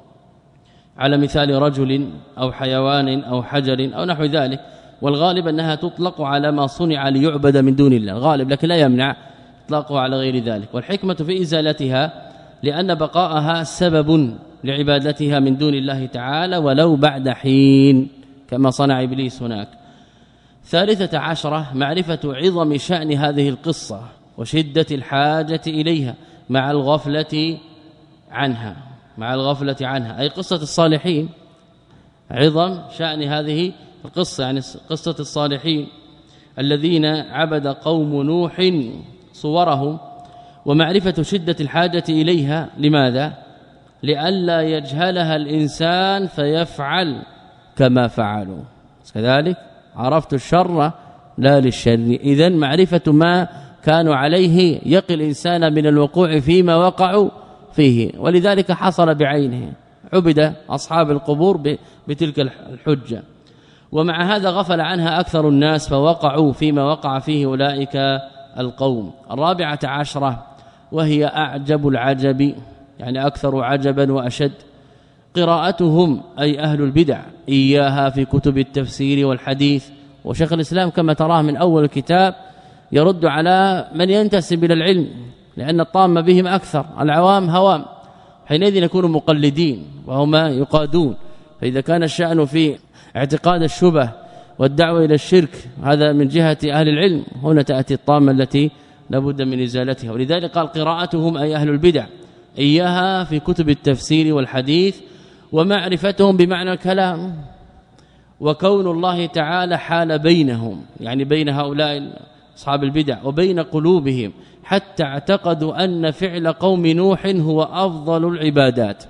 S1: على مثال رجل أو حيوان أو حجر أو نحو ذلك، والغالب أنها تطلق على ما صنع ليعبد من دون الله، الغالب، لكن لا يمنع اطلاقه على غير ذلك. والحكمة في إزالتها لأن بقاءها سبب لعبادتها من دون الله تعالى ولو بعد حين، كما صنع إبليس هناك. ثالثة عشرة معرفة عظم شأن هذه القصة وشدة الحاجة إليها مع الغفلة عنها، مع الغفلة عنها، أي قصة الصالحين، عظم شأن هذه القصة يعني قصة الصالحين الذين عبد قوم نوح صورهم، ومعرفة شدة الحاجة إليها. لماذا؟ لئلا يجهلها الإنسان فيفعل كما فعلوا، كذلك عرفت الشر لا للشر. إذن معرفة ما كانوا عليه يقي الإنسان من الوقوع فيما وقعوا فيه، ولذلك حصل بعينه، عبد أصحاب القبور بتلك الحجة، ومع هذا غفل عنها أكثر الناس فوقعوا فيما وقع فيه أولئك القوم. الرابعة عشرة وهي أعجب العجب، يعني أكثر عجبا وأشد، قراءتهم أي أهل البدع إياها في كتب التفسير والحديث. وشيخ الإسلام كما تراه من أول الكتاب يرد على من ينتسب إلى العلم، لأن الطامة بهم أكثر، العوام هوام، حينئذ يكونوا مقلدين وهم يقادون. فإذا كان الشأن في اعتقاد الشبه والدعوة إلى الشرك هذا من جهة أهل العلم، هنا تأتي الطامة التي لابد من إزالتها. ولذلك قال قراءتهم أي أهل البدع إياها في كتب التفسير والحديث، ومعرفتهم بمعنى الكلام، وكون الله تعالى حال بينهم، يعني بين هؤلاء أصحاب البدع وبين قلوبهم، حتى اعتقدوا أن فعل قوم نوح هو أفضل العبادات،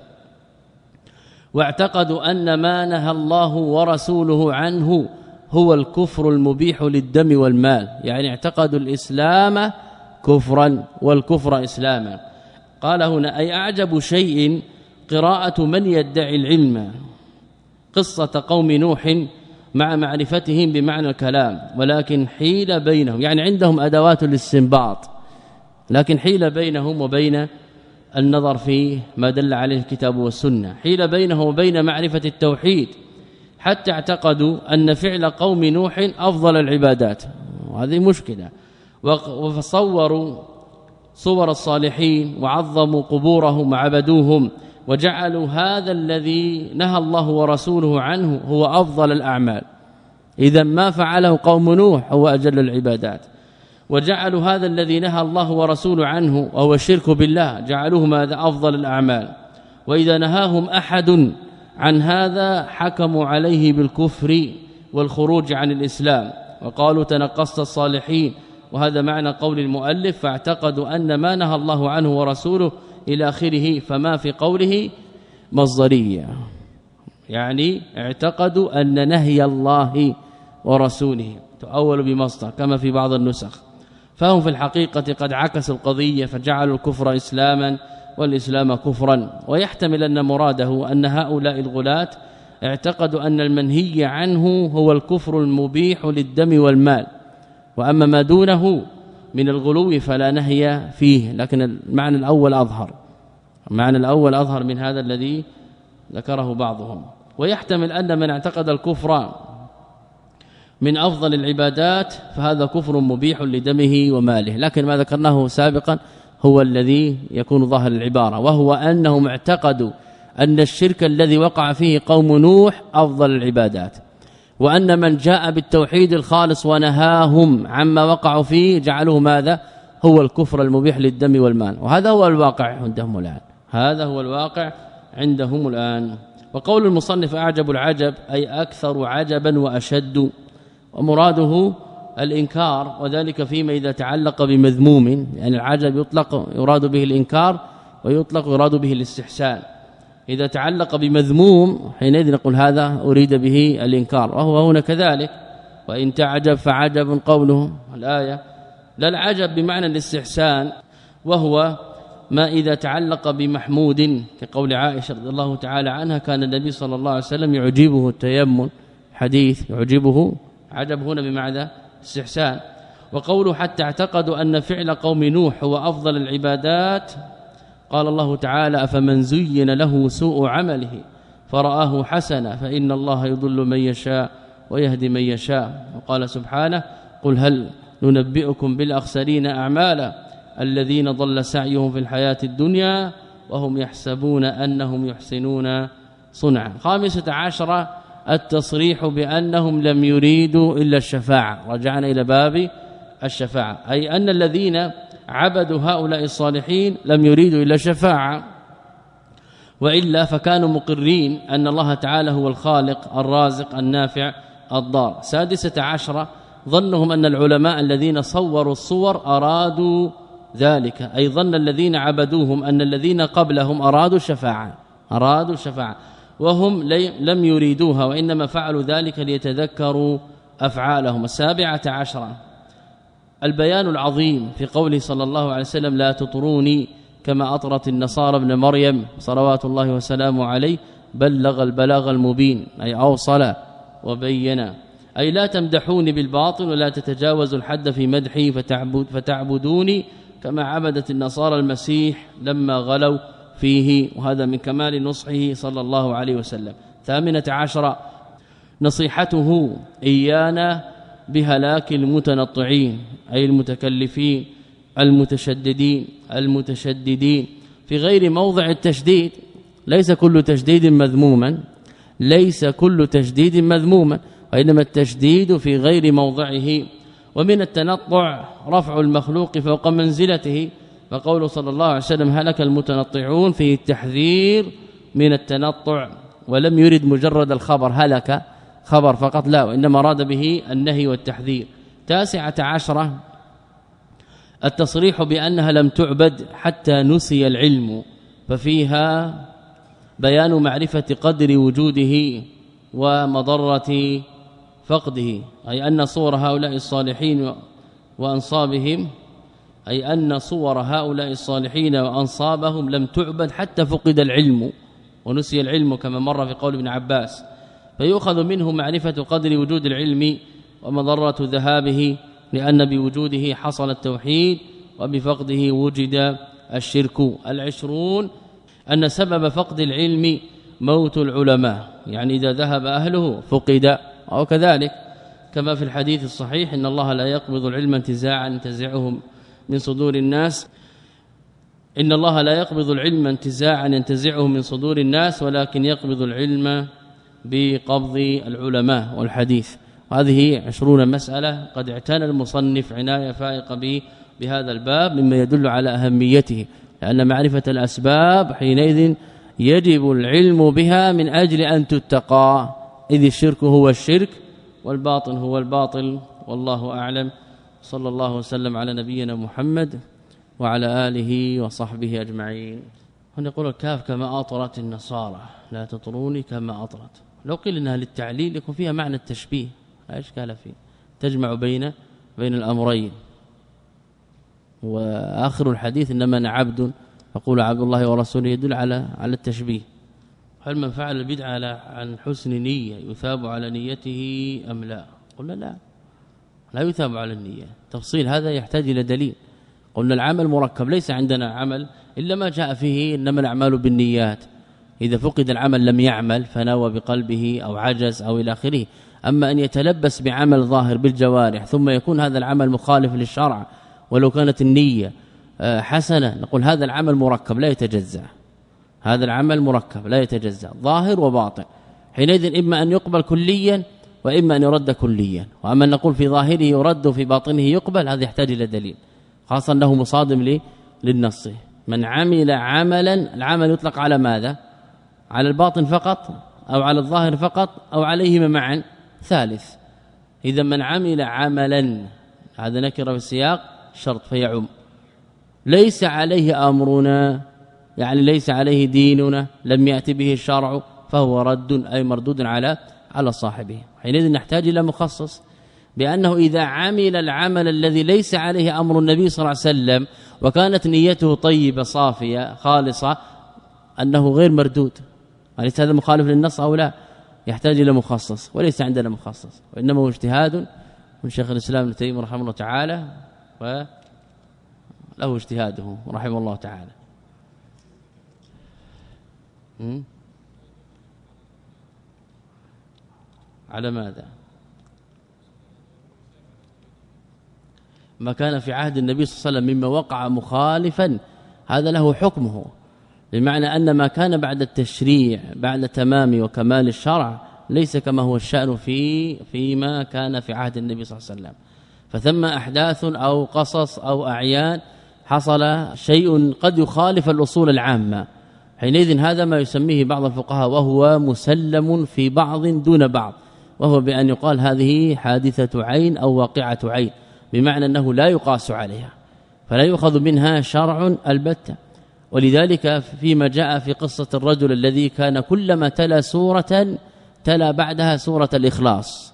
S1: واعتقدوا أن ما نهى الله ورسوله عنه هو الكفر المبيح للدم والمال، يعني اعتقدوا الإسلام كفرا والكفر إسلاما. قال هنا أي أعجب شيء قراءة من يدعي العلم قصة قوم نوح مع معرفتهم بمعنى الكلام، ولكن حيل بينهم، يعني عندهم أدوات الاستنباط، لكن حيل بينهم وبين النظر في ما دل عليه الكتاب والسنة، حيل بينه وبين معرفة التوحيد، حتى اعتقدوا أن فعل قوم نوح أفضل العبادات، وهذه مشكلة. وفصوروا صور الصالحين وعظموا قبورهم وعبدوهم، وجعلوا هذا الذي نهى الله ورسوله عنه هو أفضل الأعمال، إذا ما فعله قوم نوح هو أجل العبادات. وجعلوا هذا الذي نهى الله ورسوله عنه وهو الشرك بالله جعلوه ماذا؟ أفضل الأعمال. وإذا نهاهم أحد عن هذا حكموا عليه بالكفر والخروج عن الإسلام، وقالوا تنقصت الصالحين، وهذا معنى قول المؤلف فاعتقدوا أن ما نهى الله عنه ورسوله إلى آخره، فما في قوله مصدرية، يعني اعتقدوا أن نهي الله ورسوله تؤول بمصدر كما في بعض النسخ. فهم في الحقيقة قد عكسوا القضية فجعلوا الكفر إسلاما والإسلام كفرا. ويحتمل أن مراده أن هؤلاء الغلاة اعتقدوا أن المنهي عنه هو الكفر المبيح للدم والمال، وأما ما دونه من الغلو فلا نهي فيه، لكن المعنى الأول أظهر المعنى الأول أظهر من هذا الذي ذكره بعضهم. ويحتمل أن من اعتقد الكفر من أفضل العبادات فهذا كفر مبيح لدمه وماله، لكن ما ذكرناه سابقا هو الذي يكون ظاهر العبارة، وهو أنهم اعتقدوا أن الشرك الذي وقع فيه قوم نوح أفضل العبادات، وأن من جاء بالتوحيد الخالص ونهاهم عما وقعوا فيه جعلوه ماذا هو الكفر المبيح للدم والمال. وهذا هو الواقع عندهم الآن هذا هو الواقع عندهم الآن. وقول المصنف أعجب العجب أي أكثر عجبا وأشد، ومراده الإنكار، وذلك فيما إذا تعلق بمذموم، يعني العجب يطلق يراد به الإنكار ويطلق يراد به الاستحسان. إذا تعلق بمذموم حينئذ نقول هذا أريد به الإنكار، وهو هنا كذلك. وإن تعجب فعجب قوله الآية، لا العجب بمعنى الاستحسان، وهو ما إذا تعلق بمحمود كقول عائشة رضي الله تعالى عنها كان النبي صلى الله عليه وسلم يعجبه التيمم، حديث يعجبه عجب هنا بمعنى استحسان. وقوله حتى اعتقدوا أن فعل قوم نوح هو أفضل العبادات، قال الله تعالى أفمن زين له سوء عمله فرآه حسنا فإن الله يضل من يشاء ويهدي من يشاء. وقال سبحانه قل هل ننبئكم بالأخسرين أعمالا الذين ضل سعيهم في الحياة الدنيا وهم يحسبون أنهم يحسنون صنعا. خامسة عشرة التصريح بأنهم لم يريدوا إلا الشفاعة، رجعنا إلى باب الشفاعة، أي أن الذين عبدوا هؤلاء الصالحين لم يريدوا إلا الشفاعة، وإلا فكانوا مقرين أن الله تعالى هو الخالق الرازق النافع الضار. سادسة عشرة ظنهم أن العلماء الذين صوروا الصور أرادوا ذلك، أي ظن الذين عبدوهم أن الذين قبلهم أرادوا الشفاعة أرادوا الشفاعة وهم لم يريدوها، وإنما فعلوا ذلك ليتذكروا أفعالهم. السابعة عشرة البيان العظيم في قوله صلى الله عليه وسلم لا تطروني كما أطرت النصارى ابن مريم صلوات الله وسلامه عليه بلغ البلاغ المبين، أي أوصل وبين، أي لا تمدحوني بالباطل ولا تتجاوزوا الحد في مدحي فتعبد فتعبدوني كما عبدت النصارى المسيح لما غلوا فيه، وهذا من كمال نصحه صلى الله عليه وسلم. ثامنة عشرة نصيحته إيانا بهلاك المتنطعين، أي المتكلفين المتشددين المتشددين في غير موضع التشديد. ليس كل تشديد مذموما ليس كل تشديد مذموما وإنما التشديد في غير موضعه. ومن التنطع رفع المخلوق فوق منزلته، فقوله صلى الله عليه وسلم هلك المتنطعون فيه التحذير من التنطع، ولم يرد مجرد الخبر هلك خبر فقط، لا، وإنما أراد به النهي والتحذير. تاسعة عشرة التصريح بأنها لم تعبد حتى نسي العلم، ففيها بيان معرفة قدر وجوده ومضرة فقده، أي أن صور هؤلاء الصالحين وأنصابهم أي أن صور هؤلاء الصالحين وأنصابهم لم تعبد حتى فقد العلم ونسي العلم كما مر في قول ابن عباس، فيؤخذ منه معرفة قدر وجود العلم ومضرة ذهابه، لأن بوجوده حصل التوحيد وبفقده وجد الشرك. العشرون أن سبب فقد العلم موت العلماء، يعني إذا ذهب أهله فقد، أو كذلك كما في الحديث الصحيح إن الله لا يقبض العلم انتزاعا ينتزعه من صدور الناس إن الله لا يقبض العلم انتزاعا ينتزعه من صدور الناس ولكن يقبض العلم بقبض العلماء. والحديث هذه عشرون مسألة قد اعتنى المصنف عناية فائقة به بهذا الباب، مما يدل على أهميته، لأن معرفة الأسباب حينئذ يجب العلم بها من أجل أن تتقى، إذ الشرك هو الشرك والباطل هو الباطل، والله أعلم. صلى الله وسلم على نبينا محمد وعلى آله وصحبه أجمعين. هنا يقول الكاف كما أطرت النصارى لا تطروني كما أطرت، لو قيل إنها للتعليل يكون فيها معنى التشبيه لا إشكال فيه، تجمع بين بين الأمرين. وآخر الحديث إنما أنا عبد يقول عبد الله ورسوله يدل على على التشبيه. هل من فعل البدعة عن حسن نية يثاب على نيته أم لا؟ قلنا لا، لا يثاب على النية. تفصيل هذا يحتاج إلى دليل. قلنا العمل مركب، ليس عندنا عمل إلا ما جاء فيه إنما الأعمال بالنيات. إذا فقد العمل لم يعمل فنوى بقلبه أو عجز أو إلى آخره. أما أن يتلبس بعمل ظاهر بالجوارح ثم يكون هذا العمل مخالف للشرع ولو كانت النية حسنة، نقول هذا العمل مركب لا يتجزأ. هذا العمل مركب لا يتجزأ، ظاهر وباطن. حينئذ إما أن يقبل كليا وإما أن يرد كليا. وأما أن نقول في ظاهره يرد وفي باطنه يقبل، هذا يحتاج إلى دليل، خاصة أنه مصادم للنص. من عمل عملا، العمل يطلق على ماذا؟ على الباطن فقط أو على الظاهر فقط أو عليهما معا؟ ثالث. إذا من عمل عملا، هذا نكر في السياق شرط فيعم. ليس عليه أمرنا، يعني ليس عليه ديننا، لم يأتي به الشرع، فهو رد أي مردود على على صاحبه. حينئذ نحتاج إلى مخصص بأنه إذا عمل العمل الذي ليس عليه أمر النبي صلى الله عليه وسلم وكانت نيته طيبة صافية خالصة أنه غير مردود. أليس هذا مخالف للنص أو لا؟ يحتاج إلى مخصص، وليس عندنا مخصص، وإنما هو اجتهاد من شيخ الإسلام ابن تيمية رحمه الله تعالى، وله اجتهاده رحمه الله تعالى. على ماذا؟ ما كان في عهد النبي صلى الله عليه وسلم مما وقع مخالفا هذا له حكمه، بمعنى أن ما كان بعد التشريع بعد تمام وكمال الشرع ليس كما هو الشأن في فيما كان في عهد النبي صلى الله عليه وسلم. فثم أحداث أو قصص أو أعيان حصل شيء قد يخالف الأصول العامة، حينئذ هذا ما يسميه بعض الفقهاء وهو مسلم في بعض دون بعض، وهو بأن يقال هذه حادثة عين أو واقعة عين، بمعنى أنه لا يقاس عليها فلا يؤخذ منها شرع البتة. ولذلك فيما جاء في قصة الرجل الذي كان كلما تلا سورة تلا بعدها سورة الإخلاص،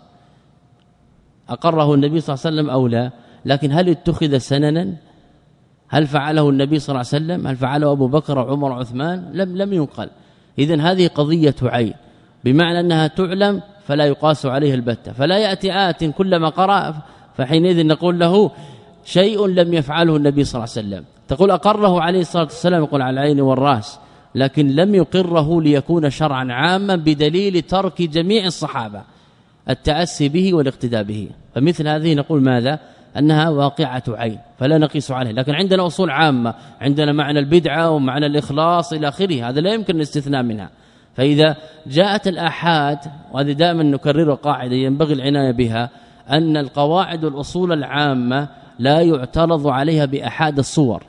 S1: أقره النبي صلى الله عليه وسلم أو لا؟ لكن هل اتخذ سننا؟ هل فعله النبي صلى الله عليه وسلم؟ هل فعله أبو بكر وعمر وعثمان؟ لم لم ينقل. إذن هذه قضية عين، بمعنى أنها تعلم فلا يقاس عليها البتة، فلا يأتي آت كلما قرأ فحينئذ نقول له شيء لم يفعله النبي صلى الله عليه وسلم. تقول أقره عليه الصلاة والسلام، يقول على العين والرأس، لكن لم يقره ليكون شرعا عاما بدليل ترك جميع الصحابة التأسي به والاقتداء به. فمثل هذه نقول ماذا؟ أنها واقعة عين فلا نقيس عليه. لكن عندنا أصول عامة، عندنا معنى البدعة ومعنى الإخلاص إلى آخره، هذا لا يمكن الاستثناء منها. فإذا جاءت الآحاد، وهذه دائما نكرر قاعدة ينبغي العناية بها، أن القواعد والأصول العامة لا يعترض عليها بأحاد الصور.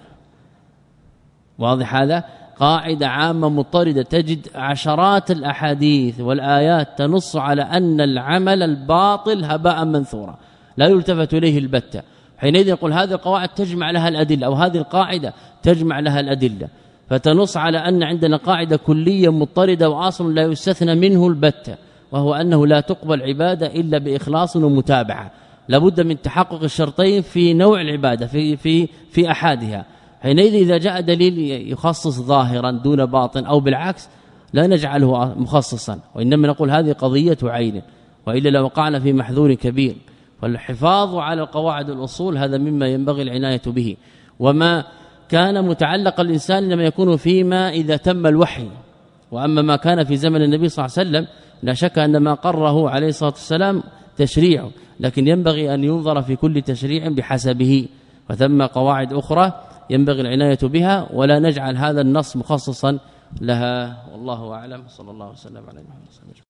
S1: واضح هذا؟ قاعدة عامة مضطردة تجد عشرات الأحاديث والآيات تنص على أن العمل الباطل هباء منثورا لا يلتفت إليه البتة. حينئذ يقول هذه القواعد تجمع لها الأدلة، أو هذه القاعدة تجمع لها الأدلة، فتنص على أن عندنا قاعدة كلية مضطردة وأصل لا يستثنى منه البتة، وهو أنه لا تقبل عبادة إلا بإخلاص ومتابعة. لابد من تحقق الشرطين في نوع العبادة في في في أحادها. حينئذ إذا جاء دليل يخصص ظاهرا دون باطن أو بالعكس لا نجعله مخصصا، وإنما نقول هذه قضية عين، وإلا لوقعنا في محذور كبير. فالحفاظ على القواعد والأصول هذا مما ينبغي العناية به. وما كان متعلق الإنسان لما يكون فيما إذا تم الوحي، وأما ما كان في زمن النبي صلى الله عليه وسلم لا شك أن ما قره عليه الصلاة والسلام تشريع، لكن ينبغي أن ينظر في كل تشريع بحسبه، وثم قواعد أخرى ينبغي العناية بها، ولا نجعل هذا النص مخصصا لها. والله أعلم. صلى الله وسلم على محمد.